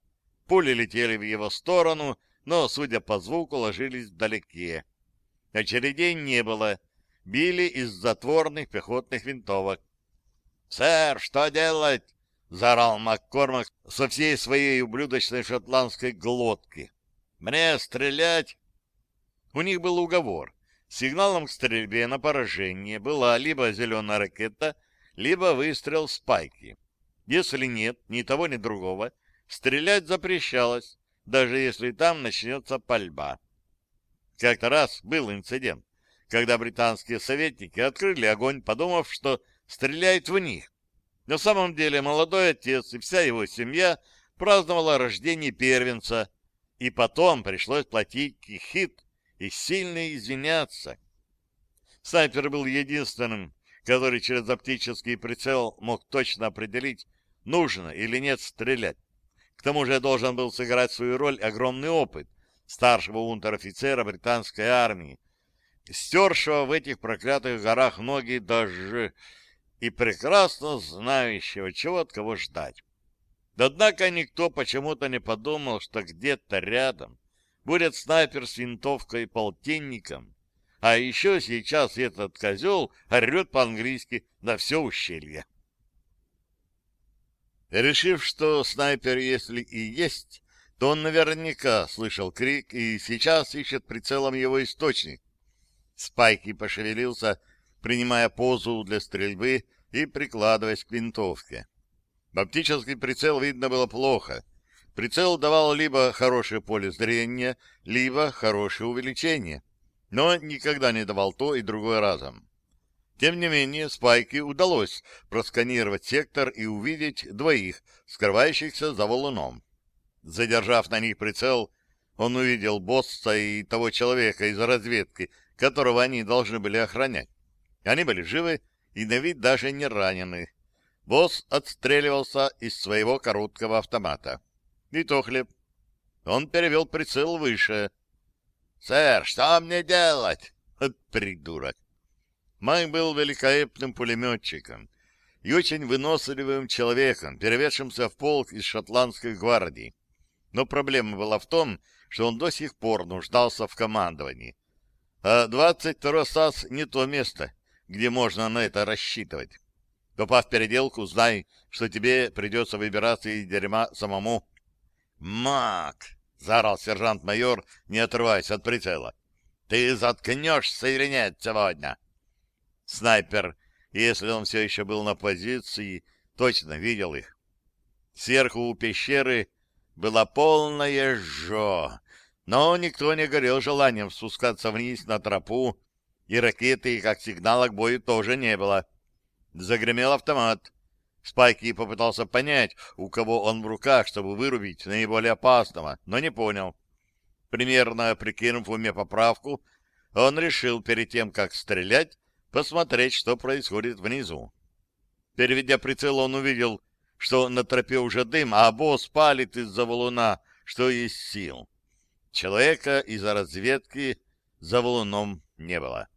Пули летели в его сторону, но, судя по звуку, ложились вдалеке. Очередей не было. Били из затворных пехотных винтовок. «Сэр, что делать?» — заорал Маккормак со всей своей ублюдочной шотландской глотки. «Мне стрелять?» У них был уговор. Сигналом к стрельбе на поражение была либо зеленая ракета, либо выстрел спайки. Если нет ни того, ни другого, стрелять запрещалось, даже если там начнется пальба. Как-то раз был инцидент, когда британские советники открыли огонь, подумав, что стреляют в них. На самом деле молодой отец и вся его семья праздновала рождение первенца, и потом пришлось платить кихит и сильно извиняться. Снайпер был единственным, который через оптический прицел мог точно определить, нужно или нет стрелять. К тому же должен был сыграть свою роль огромный опыт старшего унтер-офицера британской армии, стершего в этих проклятых горах ноги даже и прекрасно знающего, чего от кого ждать. Однако никто почему-то не подумал, что где-то рядом будет снайпер с винтовкой и полтинником, а еще сейчас этот козел орет по-английски на все ущелье. Решив, что снайпер, если и есть, то он наверняка слышал крик и сейчас ищет прицелом его источник. Спайки пошевелился, принимая позу для стрельбы и прикладываясь к винтовке. В оптический прицел видно было плохо. Прицел давал либо хорошее поле зрения, либо хорошее увеличение, но никогда не давал то и другое разом. Тем не менее, Спайке удалось просканировать сектор и увидеть двоих, скрывающихся за валуном. Задержав на них прицел, он увидел босса и того человека из разведки, которого они должны были охранять. Они были живы и на вид даже не ранены. Босс отстреливался из своего короткого автомата. И то хлеб. Он перевел прицел выше. «Сэр, что мне делать?» Придурок. Майк был великолепным пулеметчиком и очень выносливым человеком, переведшимся в полк из шотландской гвардии. Но проблема была в том, что он до сих пор нуждался в командовании. А 22-й САС не то место, где можно на это рассчитывать. Попав в переделку, знай, что тебе придется выбираться из дерьма самому. «Мак!» — заорал сержант-майор, не отрываясь от прицела. «Ты заткнешься или нет сегодня?» Снайпер, если он все еще был на позиции, точно видел их. Сверху у пещеры была полная жжё, но никто не горел желанием спускаться вниз на тропу, и ракеты, как сигнала к бою, тоже не было. Загремел автомат. Спайки попытался понять, у кого он в руках, чтобы вырубить наиболее опасного, но не понял. Примерно прикинув в уме поправку, он решил перед тем, как стрелять, посмотреть, что происходит внизу. Переведя прицел, он увидел, что на тропе уже дым, а босс палит из-за валуна, что есть сил. Человека из-за разведки за валуном не было.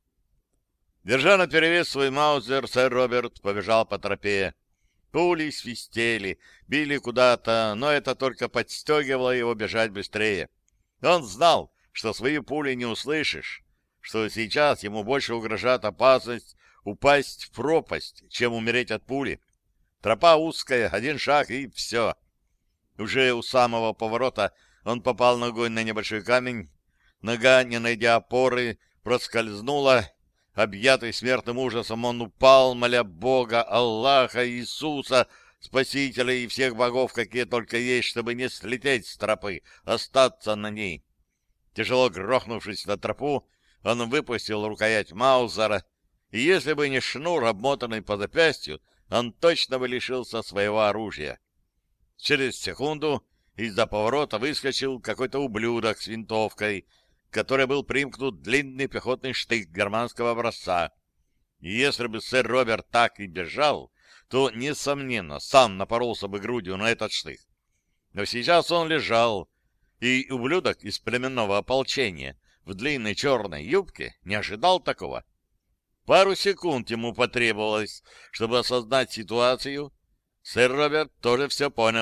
Держа наперевес свой маузер, сэр Роберт побежал по тропе. Пули свистели, били куда-то, но это только подстегивало его бежать быстрее. Он знал, что свои пули не услышишь, что сейчас ему больше угрожает опасность упасть в пропасть, чем умереть от пули. Тропа узкая, один шаг и все. Уже у самого поворота он попал ногой на небольшой камень. Нога, не найдя опоры, проскользнула. Объятый смертным ужасом, он упал, моля Бога, Аллаха, Иисуса, Спасителя и всех богов, какие только есть, чтобы не слететь с тропы, остаться на ней. Тяжело грохнувшись на тропу, он выпустил рукоять маузера, и если бы не шнур, обмотанный по запястью, он точно бы лишился своего оружия. Через секунду из-за поворота выскочил какой-то ублюдок с винтовкой, к которой был примкнут длинный пехотный штык германского образца. И если бы сэр Роберт так и бежал, то, несомненно, сам напоролся бы грудью на этот штык. Но сейчас он лежал, и ублюдок из племенного ополчения в длинной черной юбке не ожидал такого. Пару секунд ему потребовалось, чтобы осознать ситуацию. Сэр Роберт тоже все понял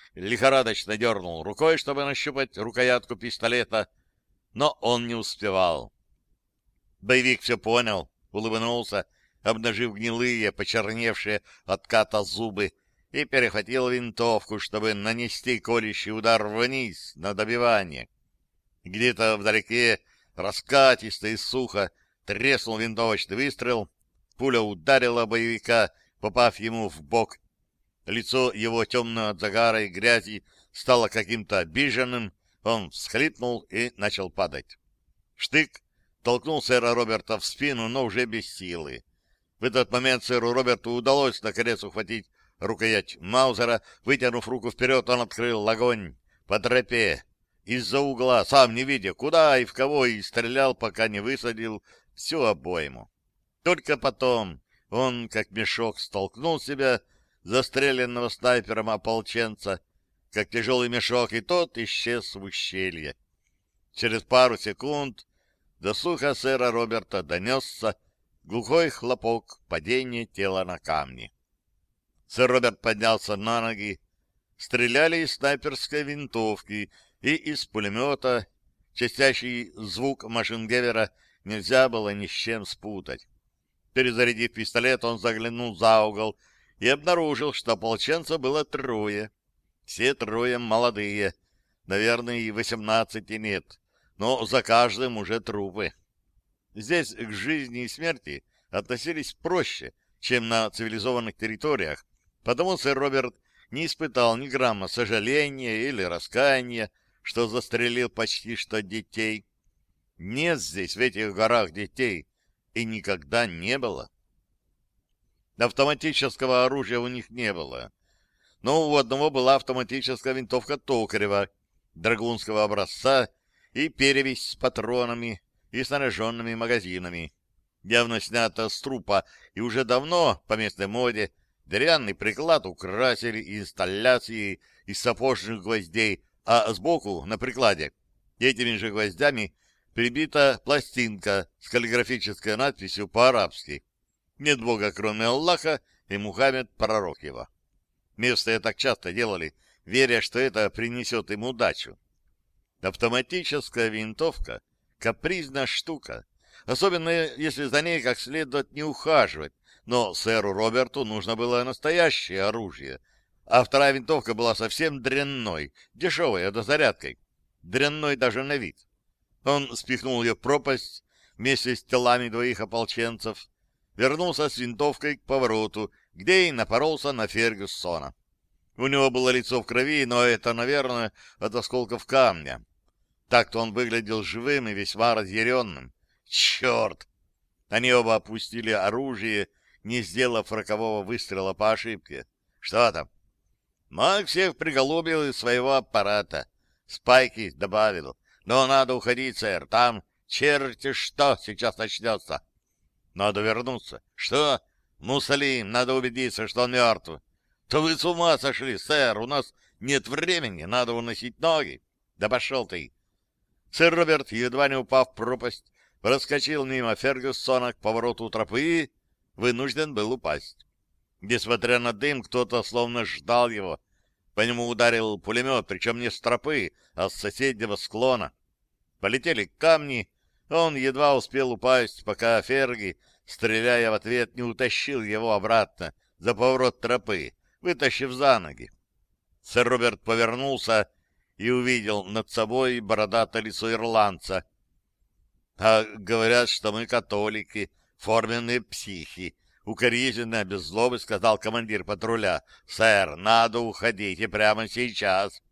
лихорадочно дернул рукой, чтобы нащупать рукоятку пистолета, но он не успевал. Боевик все понял, улыбнулся, обнажив гнилые, почерневшие от ката зубы, и перехватил винтовку, чтобы нанести колющий удар вниз на добивание. Где-то вдалеке раскатисто и сухо треснул винтовочный выстрел, пуля ударила боевика, попав ему в бок. Лицо его, темное от загара и грязи, стало каким-то обиженным, он всхлипнул и начал падать. Штык толкнул сэра Роберта в спину, но уже без силы. В этот момент сэру Роберту удалось наконец ухватить рукоять Маузера. Вытянув руку вперед, он открыл огонь по тропе из-за угла, сам не видя, куда и в кого, и стрелял, пока не высадил всю обойму. Только потом он, как мешок, столкнул себя, застреленного снайпером ополченца, как тяжелый мешок, и тот исчез в ущелье. Через пару секунд до слуха сэра Роберта донесся глухой хлопок падения тела на камни. Сэр Роберт поднялся на ноги. Стреляли из снайперской винтовки и из пулемета. Частящий звук машингевера нельзя было ни с чем спутать. Перезарядив пистолет, он заглянул за угол и обнаружил, что ополченцев было трое. Все трое молодые, наверное, и 18 нет, но за каждым уже трупы. Здесь к жизни и смерти относились проще, чем на цивилизованных территориях, потому сэр Роберт не испытал ни грамма сожаления или раскаяния, что застрелил почти что детей. Нет здесь, в этих горах, детей, и никогда не было. Автоматического оружия у них не было, но у одного была автоматическая винтовка Токарева, драгунского образца, и перевесь с патронами и снаряженными магазинами. Явно снято с трупа, и уже давно, по местной моде, деревянный приклад украсили инсталляцией из сапожных гвоздей, а сбоку, на прикладе, этими же гвоздями прибита пластинка с каллиграфической надписью по-арабски: «Нет Бога, кроме Аллаха, и Мухаммед — пророк его». Местные так часто делали, веря, что это принесет им удачу. Автоматическая винтовка — капризная штука, особенно если за ней как следует не ухаживать, но сэру Роберту нужно было настоящее оружие, а вторая винтовка была совсем дрянной, дешевой, дозарядкой, дрянной даже на вид. Он спихнул ее в пропасть вместе с телами двоих ополченцев, вернулся с винтовкой к повороту, где и напоролся на Фергюсона. У него было лицо в крови, но это, наверное, от осколков камня. Так-то он выглядел живым и весьма разъяренным. Черт! Они оба опустили оружие, не сделав рокового выстрела по ошибке. Что там? Маг всех приголубил из своего аппарата. Спайки добавил. Но надо уходить, сэр. Там черти что сейчас начнется. Надо вернуться. Что? Муссолим, надо убедиться, что он мертв. То вы с ума сошли, сэр. У нас нет времени. Надо уносить ноги. Да пошел ты. Сэр Роберт, едва не упав в пропасть, проскочил мимо Фергюсона к повороту тропы и вынужден был упасть. Несмотря на дым, кто-то словно ждал его. По нему ударил пулемет, причем не с тропы, а с соседнего склона. Полетели камни, он едва успел упасть, пока Ферги, стреляя в ответ, не утащил его обратно за поворот тропы, вытащив за ноги. Сэр Роберт повернулся и увидел над собой бородатое лицо ирландца. — А говорят, что мы католики, форменные психи, — укоризненно, без злобы сказал командир патруля. — Сэр, надо уходить, и прямо сейчас.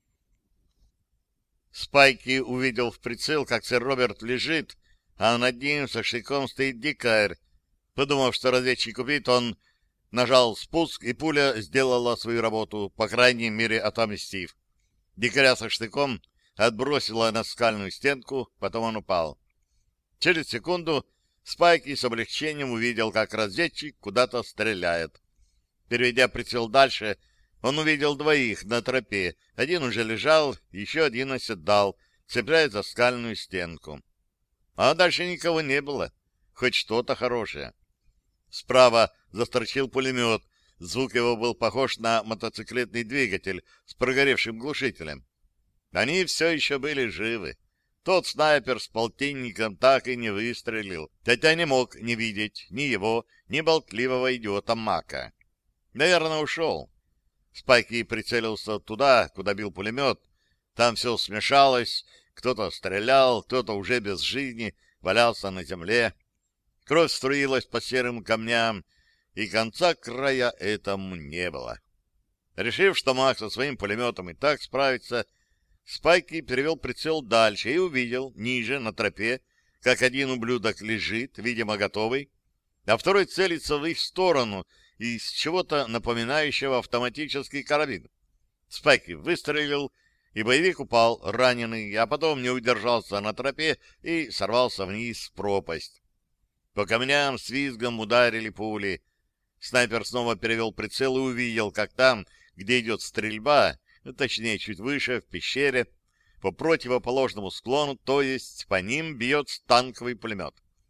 Спайки увидел в прицел, как сэр Роберт лежит, а над ним со штыком стоит дикарь. Подумав, что разведчик убит, он нажал спуск, и пуля сделала свою работу, по крайней мере, отомстив. Дикаря со штыком отбросила на скальную стенку, потом он упал. Через секунду Спайки с облегчением увидел, как разведчик куда-то стреляет. Переведя прицел дальше, он увидел двоих на тропе. Один уже лежал, еще один оседал, цепляясь за скальную стенку. А дальше никого не было, хоть что-то хорошее. Справа застрочил пулемет, Звук его был похож на мотоциклетный двигатель с прогоревшим глушителем. Они все еще были живы. Тот снайпер с полтинником так и не выстрелил, хотя не мог не видеть ни его, ни болтливого идиота Мака. Наверное, ушел. Спайки прицелился туда, куда бил пулемет. Там все смешалось, кто-то стрелял, кто-то уже без жизни валялся на земле. Кровь струилась по серым камням, и конца края этому не было. Решив, что Мак со своим пулеметом и так справится, Спайки перевел прицел дальше и увидел, ниже, на тропе, как один ублюдок лежит, видимо, готовый, а второй целится в их сторону из чего-то напоминающего автоматический карабин. Спайки выстрелил, и боевик упал, раненый, а потом не удержался на тропе и сорвался вниз в пропасть. По камням с визгом ударили пули. Снайпер снова перевел прицел и увидел, как там, где идет стрельба, точнее, чуть выше, в пещере, по противоположному склону, то есть по ним бьет танковый пулемет.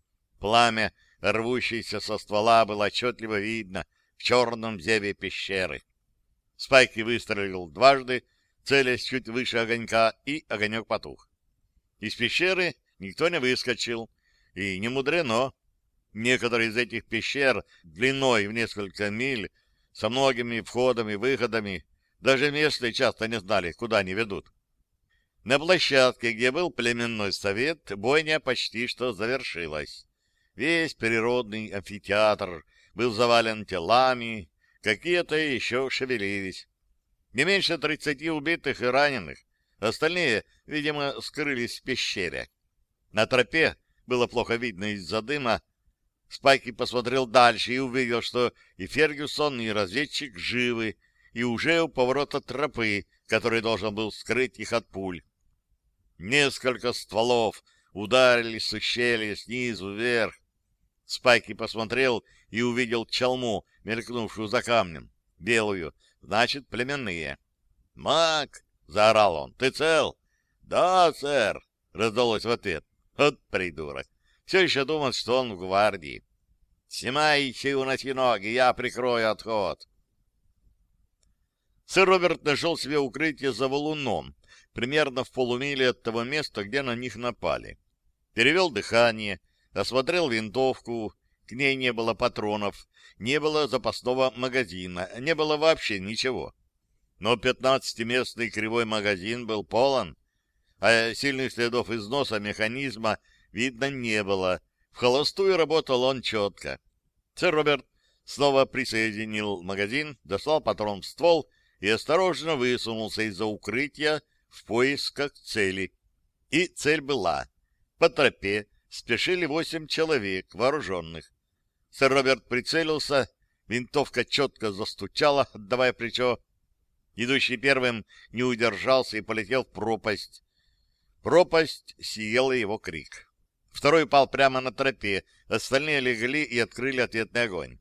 Пламя, рвущееся со ствола, было отчетливо видно в черном зеве пещеры. Спайки выстрелил дважды, целясь чуть выше огонька, и огонек потух. Из пещеры никто не выскочил, и не мудрено. Некоторые из этих пещер длиной в несколько миль, со многими входами и выходами, даже местные часто не знали, куда они ведут. На площадке, где был племенной совет, бойня почти что завершилась. Весь природный амфитеатр был завален телами, какие-то еще шевелились. Не меньше 30 убитых и раненых, остальные, видимо, скрылись в пещере. На тропе было плохо видно из-за дыма. Спайки посмотрел дальше и увидел, что и Фергюсон, и разведчик живы, и уже у поворота тропы, который должен был скрыть их от пуль. Несколько стволов ударили с ущелья снизу вверх. Спайки посмотрел и увидел чалму, мелькнувшую за камнем, белую, значит, племенные. «Мак!» — заорал он. «Ты цел?» «Да, сэр!» — раздалось в ответ. «Вот придурок! Все еще думает, что он в гвардии. Снимайте и уноси ноги, я прикрою отход». Сэр Роберт нашел себе укрытие за валуном, примерно в полумиле от того места, где на них напали. Перевел дыхание, осмотрел винтовку, к ней не было патронов, не было запасного магазина, не было вообще ничего. Но 15-местный кривой магазин был полон, а сильных следов износа механизма видно не было. В холостую работал он четко. Сэр Роберт снова присоединил магазин, достал патрон в ствол и осторожно высунулся из-за укрытия в поисках цели. И цель была. По тропе спешили 8 человек, вооруженных. Сэр Роберт прицелился, винтовка четко застучала, отдавая плечо. Идущий первым не удержался и полетел в пропасть. Пропасть съела его крик. Второй упал прямо на тропе, остальные легли и открыли ответный огонь.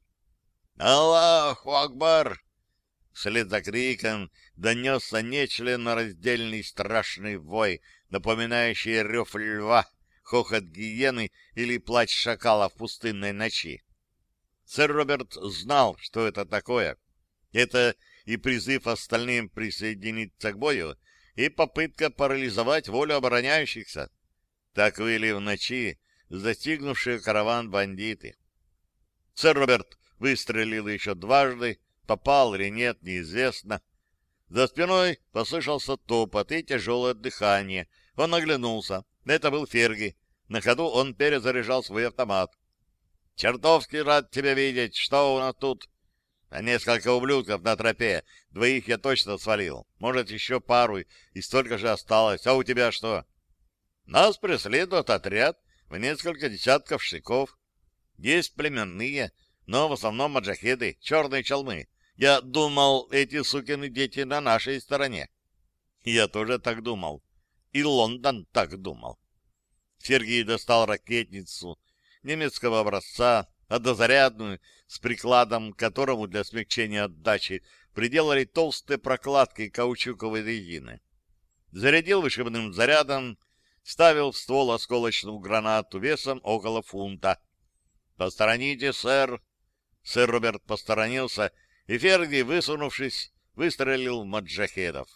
«Аллаху Акбар!» Вслед за криком донесся нечленораздельный страшный вой, напоминающий рев льва, хохот гиены или плач шакала в пустынной ночи. Сэр Роберт знал, что это такое. Это и призыв остальным присоединиться к бою, и попытка парализовать волю обороняющихся. Так выли в ночи застигнувшие караван бандиты. Сэр Роберт выстрелил еще дважды, попал или нет, неизвестно. За спиной послышался топот и тяжелое дыхание. Он оглянулся. Это был Ферги. На ходу он перезаряжал свой автомат. «Чертовски рад тебя видеть. Что у нас тут?» «А несколько ублюдков на тропе. 2 я точно свалил. Может, еще пару, и столько же осталось. А у тебя что?» «Нас преследует отряд в несколько десятков штыков. Есть племенные, но в основном маджахеды, черные чалмы. Я думал, эти сукины дети на нашей стороне». Я тоже так думал. И Лондон так думал. Сергей достал ракетницу немецкого образца, однозарядную, с прикладом, к которому для смягчения отдачи приделали толстые прокладки каучуковой резины. Зарядил вышибным зарядом, ставил в ствол осколочную гранату весом около фунта. «Посторонитесь, сэр!» Сэр Роберт посторонился и Ферди, высунувшись, выстрелил в маджахедов.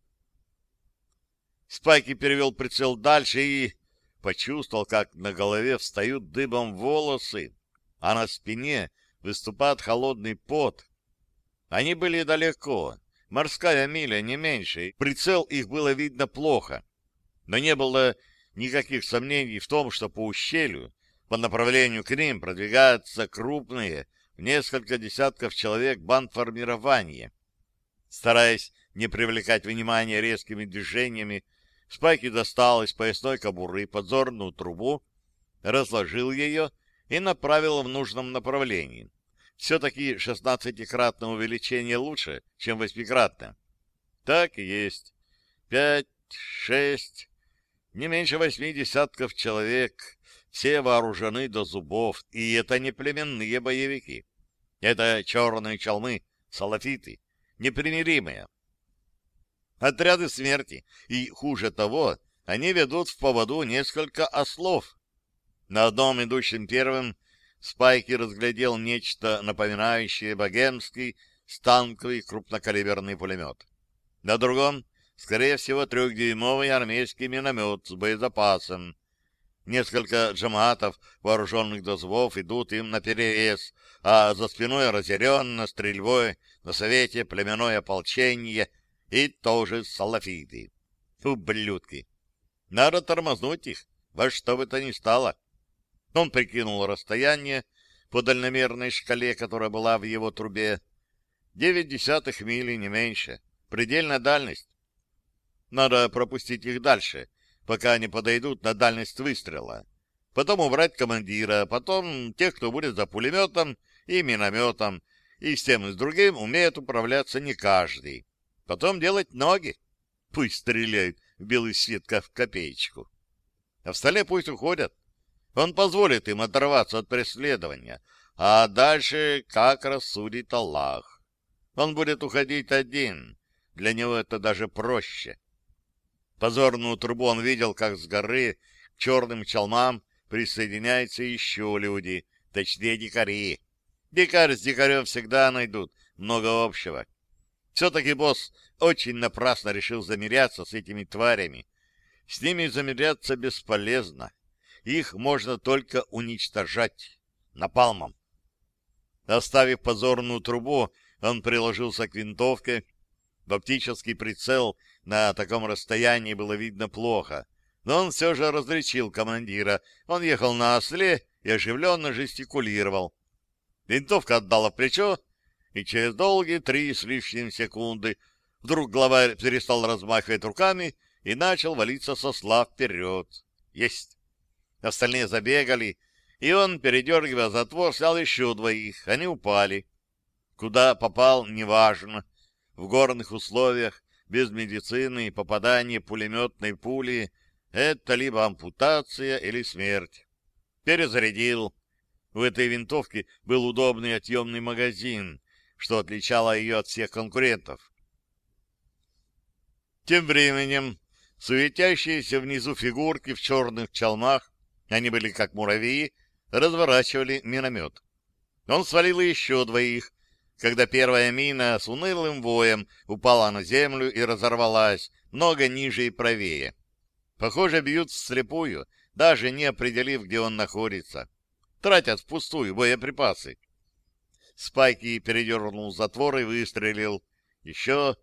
Спайки перевел прицел дальше и почувствовал, как на голове встают дыбом волосы, а на спине выступает холодный пот. Они были далеко, морская миля, не меньше, прицел их было видно плохо, но не было никаких сомнений в том, что по ущелью, по направлению к ним продвигаются крупные, в несколько десятков человек бандформирования. Стараясь не привлекать внимания резкими движениями, Спайки достал из поясной кобуры подзорную трубу, разложил ее и направил в нужном направлении. Все-таки 16-кратное увеличение лучше, чем 8-кратное. Так и есть. 5, 6, не меньше 8 десятков человек, все вооружены до зубов, и это не племенные боевики. Это черные чалмы, салафиты, непримиримые. Отряды смерти, и, хуже того, они ведут в поводу несколько ослов. На одном, идущем первым, Спайки разглядел нечто напоминающее богемский станковый крупнокалиберный пулемет. На другом, скорее всего, 3-дюймовый армейский миномет с боезапасом. Несколько джамаатов, вооруженных до зубов, идут им наперерез, а за спиной разъяренно стрельбой на совете племенное ополчение и тоже салафиты. Ублюдки! Надо тормознуть их, во что бы то ни стало. Он прикинул расстояние по дальномерной шкале, которая была в его трубе. 0,9 мили, не меньше. Предельная дальность. Надо пропустить их дальше, пока они подойдут на дальность выстрела. Потом убрать командира, потом тех, кто будет за пулеметом и минометом, и с тем и с другим умеет управляться не каждый. Потом делать ноги. Пусть стреляют в белый свет, как в копеечку. А в столе пусть уходят. Он позволит им оторваться от преследования. А дальше, как рассудит Аллах. Он будет уходить один. Для него это даже проще. Позорную трубу он видел, как с горы к черным чалмам присоединяются еще люди, точнее дикари. Дикарь с дикарем всегда найдут много общего. Все-таки босс очень напрасно решил замеряться с этими тварями. С ними замеряться бесполезно. Их можно только уничтожать напалмом. Оставив позорную трубу, он приложился к винтовке. В оптический прицел на таком расстоянии было видно плохо, но он все же различил командира. Он ехал на осле и оживленно жестикулировал. Винтовка отдала в плечо, и через долгие 3 с лишним секунды вдруг главарь перестал размахивать руками и начал валиться со осла вперед. Есть! Остальные забегали, и он, передергивая затвор, снял еще 2. Они упали. Куда попал, неважно. В горных условиях, без медицины и попадания пулеметной пули — это либо ампутация или смерть. Перезарядил. У этой винтовки был удобный отъемный магазин, что отличало ее от всех конкурентов. Тем временем суетящиеся внизу фигурки в черных чалмах, они были как муравьи, разворачивали миномет. Он свалил еще 2, когда первая мина с унылым воем упала на землю и разорвалась много ниже и правее. Похоже, бьют вслепую, даже не определив, где он находится. Тратят впустую боеприпасы. Спайки передернул затвор и выстрелил. Еще.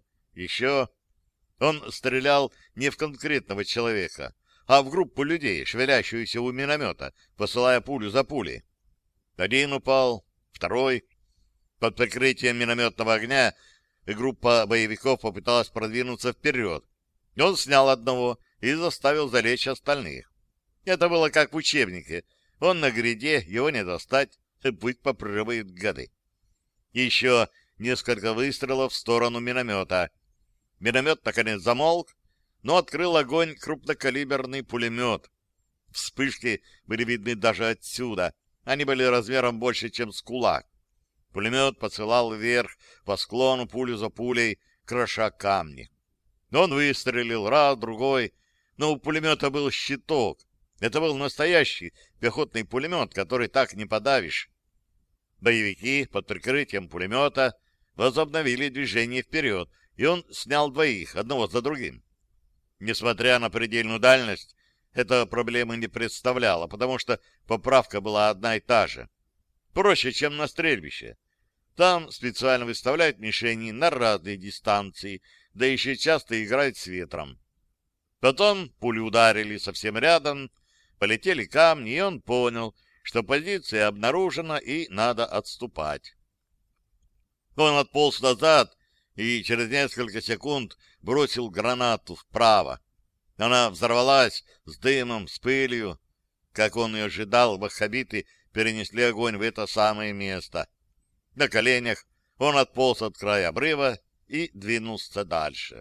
Он стрелял не в конкретного человека, а в группу людей, шевелящуюся у миномета, посылая пулю за пулей. 1 упал, 2. Под прикрытием минометного огня группа боевиков попыталась продвинуться вперед. Он снял одного и заставил залечь остальных. Это было как в учебнике. Он на гряде, его не достать, пусть попрыгивают гады. Еще несколько выстрелов в сторону миномета. Миномет наконец замолк, но открыл огонь крупнокалиберный пулемет. Вспышки были видны даже отсюда. Они были размером больше, чем с кулак. Пулемет посылал вверх по склону пулю за пулей, кроша камни. Он выстрелил раз, другой, но у пулемета был щиток. Это был настоящий пехотный пулемет, который так не подавишь. Боевики под прикрытием пулемета возобновили движение вперед, и он снял двоих, одного за другим. Несмотря на предельную дальность, эта проблема не представляла, потому что поправка была одна и та же. Проще, чем на стрельбище. Там специально выставляют мишени на разные дистанции, да еще часто играют с ветром. Потом пули ударили совсем рядом, полетели камни, и он понял, что позиция обнаружена и надо отступать. Он отполз назад и через несколько секунд бросил гранату вправо. Она взорвалась с дымом, с пылью. Как он и ожидал, ваххабиты перенесли огонь в это самое место. На коленях он отполз от края обрыва и двинулся дальше.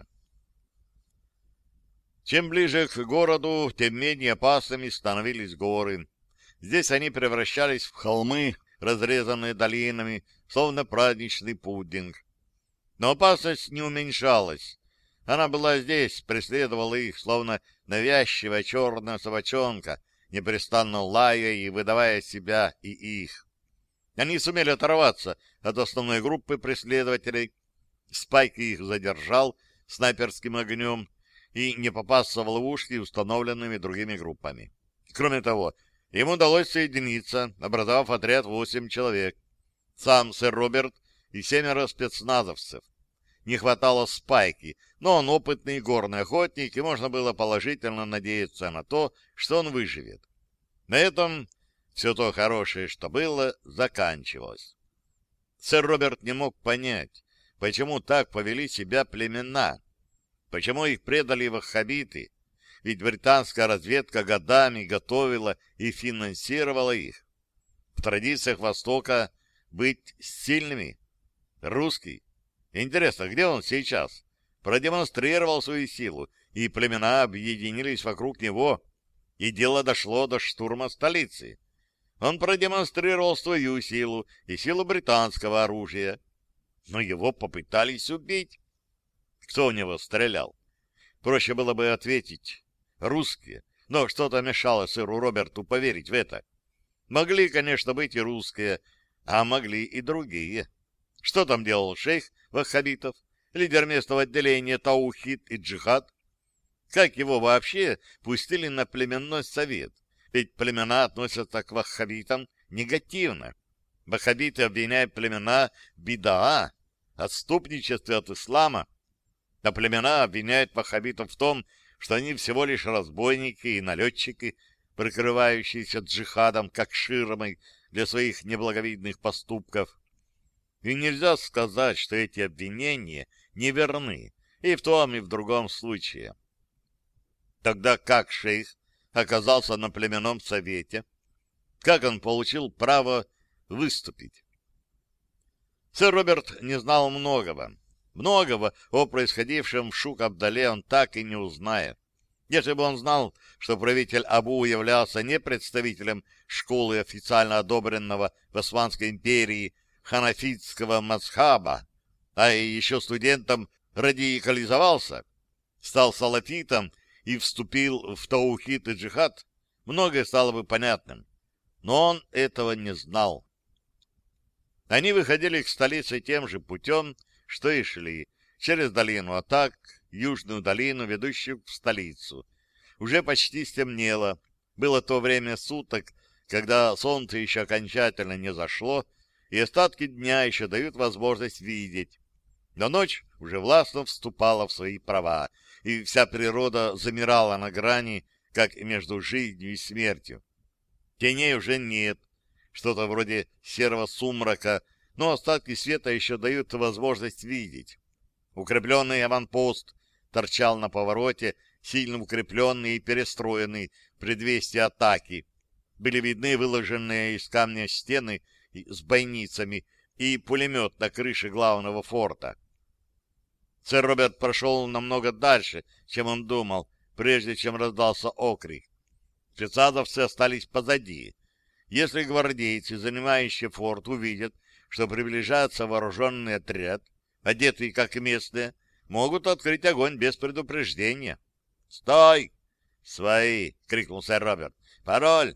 Чем ближе к городу, тем менее опасными становились горы. Здесь они превращались в холмы, разрезанные долинами, словно праздничный пудинг. Но опасность не уменьшалась. Она была здесь, преследовала их, словно навязчивая черная собачонка, непрестанно лая и выдавая себя и их. Они сумели оторваться от основной группы преследователей. Спайк их задержал снайперским огнем и не попасться в ловушки, установленными другими группами. Кроме того, им удалось соединиться, образовав отряд 8 человек. Сам сэр Роберт и 7 спецназовцев. Не хватало Спайки, но он опытный горный охотник, и можно было положительно надеяться на то, что он выживет. На этом все то хорошее, что было, заканчивалось. Сэр Роберт не мог понять, почему так повели себя племена, почему их предали ваххабиты, ведь британская разведка годами готовила и финансировала их. В традициях Востока быть сильными. Русский. Интересно, где он сейчас? Продемонстрировал свою силу, и племена объединились вокруг него, и дело дошло до штурма столицы. Он продемонстрировал свою силу и силу британского оружия. Но его попытались убить. Кто в него стрелял? Проще было бы ответить: русские. Но что-то мешало сэру Роберту поверить в это. Могли, конечно, быть и русские, а могли и другие. Что там делал шейх ваххабитов, лидер местного отделения Таухид и Джихад? Как его вообще пустили на племенной совет? Ведь племена относятся к ваххабитам негативно. Ваххабиты обвиняют племена в бидаа, отступничестве от ислама, а племена обвиняют ваххабитов в том, что они всего лишь разбойники и налетчики, прикрывающиеся джихадом как ширмой для своих неблаговидных поступков. И нельзя сказать, что эти обвинения неверны и в том, и в другом случае. Тогда как шейх оказался на племенном совете? Как он получил право выступить? Сэр Роберт не знал многого. Многого о происходившем в Шук-Абдале он так и не узнает. Если бы он знал, что правитель Абу являлся не представителем школы официально одобренного в Османской империи ханафитского мазхаба, а и еще студентом радикализовался, стал салафитом и вступил в таухид и джихад, многое стало бы понятным. Но он этого не знал. Они выходили к столице тем же путем, что и шли, через долину Атак, южную долину, ведущую в столицу. Уже почти стемнело. Было то время суток, когда солнце еще окончательно не зашло, и остатки дня еще дают возможность видеть. Но ночь уже властно вступала в свои права, и вся природа замирала на грани, как между жизнью и смертью. Теней уже нет, что-то вроде серого сумрака, но остатки света еще дают возможность видеть. Укрепленный аванпост торчал на повороте, сильно укрепленный и перестроенный в предвестии атаки. Были видны выложенные из камня стены с бойницами и пулемет на крыше главного форта. Сэр Роберт прошел намного дальше, чем он думал, прежде чем раздался окрик. Спецназовцы остались позади. Если гвардейцы, занимающие форт, увидят, что приближается вооруженный отряд, одетый как местные, могут открыть огонь без предупреждения. «Стой!» «Свои!» — крикнул сэр Роберт. «Пароль!»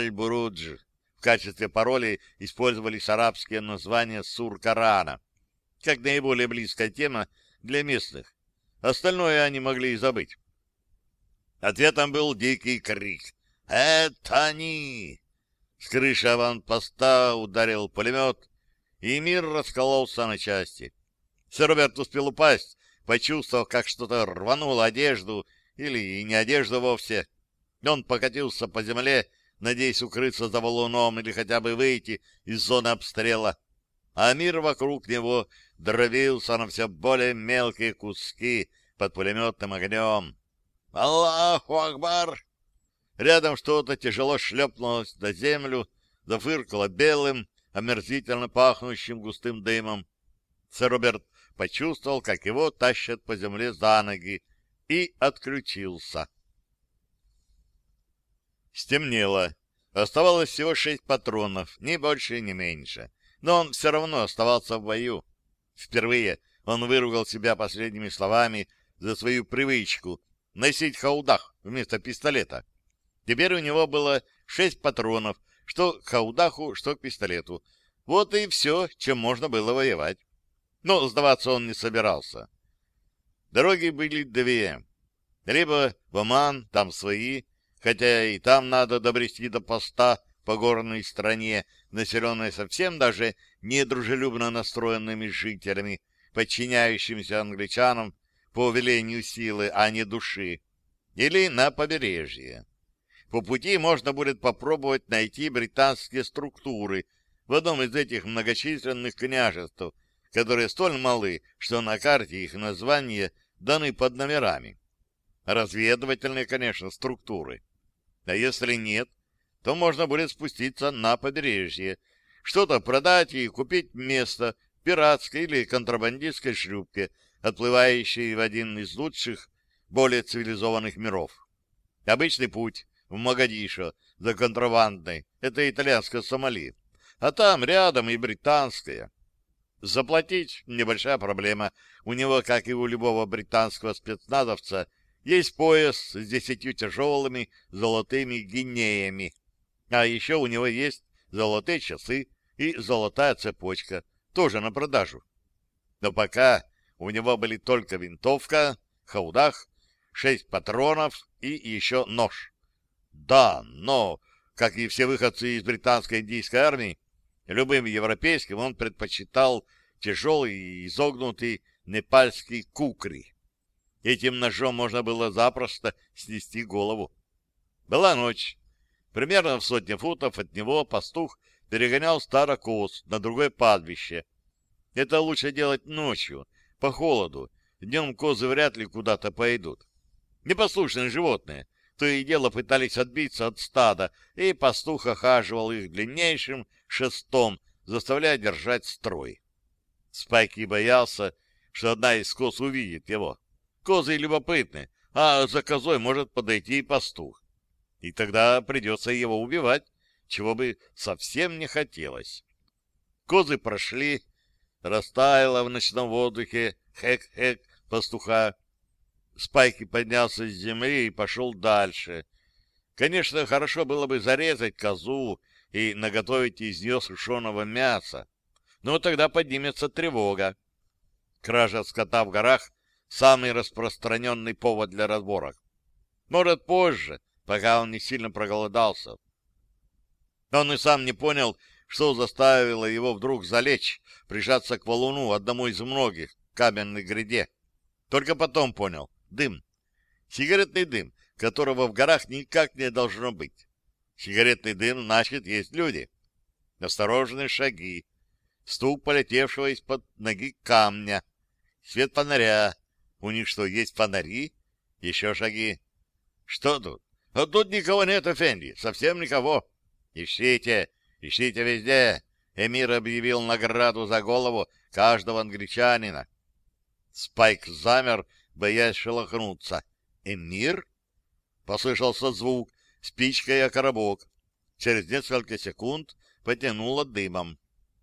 «Аль-Бурудж». В качестве пароля использовались арабские названия сур Корана. как наиболее близкая тема для местных. Остальное они могли и забыть. Ответом был дикий крик. «Это они!» С крыши аванпоста ударил пулемет, и мир раскололся на части. Сэр Роберт успел упасть, почувствовав, как что-то рвануло одежду, или и не одежду вовсе. Он покатился по земле, надеясь укрыться за валуном или хотя бы выйти из зоны обстрела. А мир вокруг него дробился на все более мелкие куски под пулеметным огнем. «Аллаху Акбар!» Рядом что-то тяжело шлепнулось на землю, зафыркало белым, омерзительно пахнущим густым дымом. Сэр Роберт почувствовал, как его тащат по земле за ноги, и отключился. Стемнело. Оставалось всего 6 патронов, ни больше, ни меньше. Но он все равно оставался в бою. Впервые он выругал себя последними словами за свою привычку носить хаудах вместо пистолета. Теперь у него было 6 патронов, что к хаудаху, что к пистолету. Вот и все, чем можно было воевать. Но сдаваться он не собирался. Дороги были две. Либо в Оман, там свои, хотя и там надо добрести до поста по горной стране, населенной совсем даже недружелюбно настроенными жителями, подчиняющимися англичанам по велению силы, а не души, или на побережье. По пути можно будет попробовать найти британские структуры в одном из этих многочисленных княжеств, которые столь малы, что на карте их названия даны под номерами. Разведывательные, конечно, структуры. А если нет, то можно будет спуститься на побережье, что-то продать и купить место в пиратской или контрабандистской шлюпке, отплывающей в один из лучших, более цивилизованных миров. Обычный путь в Могадишо за контрабандой — это итальянская Сомали, а там рядом и британская. Заплатить — небольшая проблема. У него, как и у любого британского спецназовца, есть пояс с 10 тяжелыми золотыми гинеями. А еще у него есть золотые часы и золотая цепочка, тоже на продажу. Но пока у него были только винтовка, хаудах, 6 патронов и еще нож. Да, но, как и все выходцы из британской индийской армии, любым европейским он предпочитал тяжелый и изогнутый непальский кукри. Этим ножом можно было запросто снести голову. Была ночь. Примерно в 100 футов от него пастух перегонял старокоз на другое пастбище. Это лучше делать ночью, по холоду. Днем козы вряд ли куда-то пойдут. Непослушные животные то и дело пытались отбиться от стада, и пастух охаживал их длиннейшим шестом, заставляя держать строй. Спайки боялся, что одна из коз увидит его. Козы любопытны, а за козой может подойти и пастух. И тогда придется его убивать, чего бы совсем не хотелось. Козы прошли, растаяло в ночном воздухе хэк-хэк пастуха. Спайки поднялся с земли и пошел дальше. Конечно, хорошо было бы зарезать козу и наготовить из нее сушеного мяса, но тогда поднимется тревога. Кража скота в горах — самый распространенный повод для разборок. Может, позже, пока он не сильно проголодался. Он и сам не понял, что заставило его вдруг залечь, прижаться к валуну, одному из многих, в каменной гряде. Только потом понял — дым. Сигаретный дым, которого в горах никак не должно быть. Сигаретный дым, значит, есть люди. Осторожные шаги. Стук полетевшего из-под ноги камня. Свет фонаря. У них что, есть фонари? Еще шаги. Что тут? А тут никого нет, Эфенди. Совсем никого. Ищите, ищите везде. Эмир объявил награду за голову каждого англичанина. Спайк замер, боясь шелохнуться. «Эмир?» Послышался звук, спичка и коробок. Через несколько секунд потянуло дымом.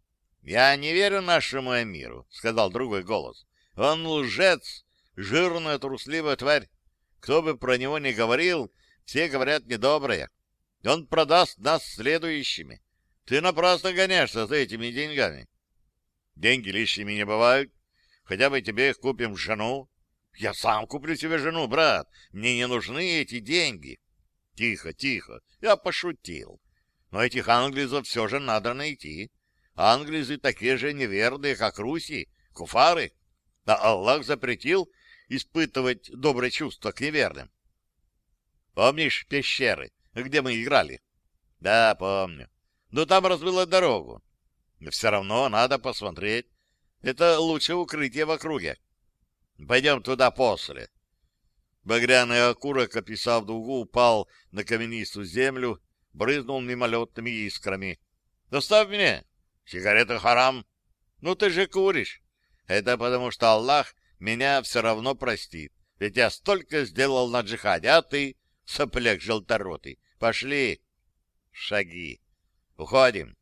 «Я не верю нашему Эмиру», — сказал другой голос. «Он лжец, жирная трусливая тварь. Кто бы про него ни говорил, все говорят недоброе. Он продаст нас следующими. Ты напрасно гоняешься за этими деньгами». Деньги лишними не бывают. Хотя бы тебе их купим жену. Я сам куплю себе жену, брат. Мне не нужны эти деньги. Тихо, тихо. Я пошутил. Но этих англизов все же надо найти. Англизы такие же неверные, как руси, куфары. А Аллах запретил испытывать доброе чувство к неверным. Помнишь пещеры, где мы играли? Да, помню. Но там разбила дорогу. Но все равно надо посмотреть. Это лучшее укрытие в округе. Пойдем туда после. Багряный окурок, описав дугу, упал на каменистую землю, брызнул мимолетными искрами. «Доставь мне! Сигареты харам! Ну ты же куришь! Это потому, что Аллах меня все равно простит, ведь я столько сделал на джихаде, а ты, сопляк желторотый, пошли!» Шаги. Уходим.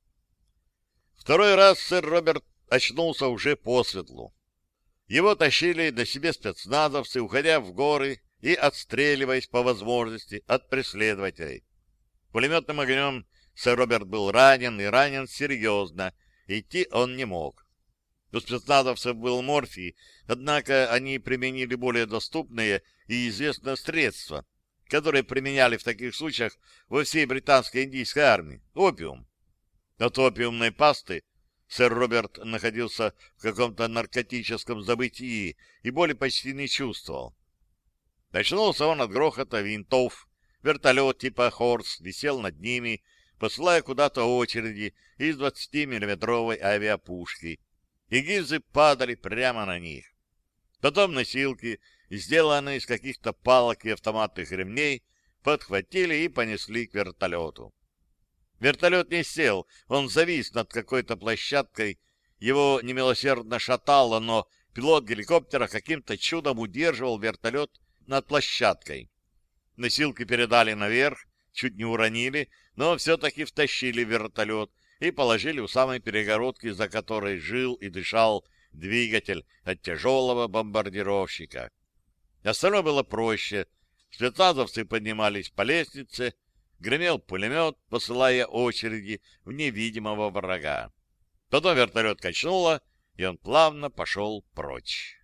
Второй раз сэр Роберт очнулся уже посветлу. Его тащили на себе спецназовцы, уходя в горы и отстреливаясь по возможности от преследователей. Пулеметным огнем сэр Роберт был ранен, и ранен серьезно. Идти он не мог. У спецназовцев был морфий, однако они применили более доступные и известные средства, которые применяли в таких случаях во всей британской индийской армии — опиум. От опиумной пасты сэр Роберт находился в каком-то наркотическом забытии и боли почти не чувствовал. Очнулся он от грохота винтов. Вертолет типа «Хорс» висел над ними, посылая куда-то очереди из 20-миллиметровой авиапушки, и гильзы падали прямо на них. Потом носилки, сделанные из каких-то палок и автоматных ремней, подхватили и понесли к вертолету. Вертолет не сел, он завис над какой-то площадкой, его немилосердно шатало, но пилот геликоптера каким-то чудом удерживал вертолет над площадкой. Носилки передали наверх, чуть не уронили, но все-таки втащили вертолет и положили у самой перегородки, за которой жил и дышал двигатель от тяжелого бомбардировщика. Остальное было проще. Спецназовцы поднимались по лестнице, гремел пулемет, посылая очереди в невидимого врага. Потом вертолет качнуло, и он плавно пошел прочь.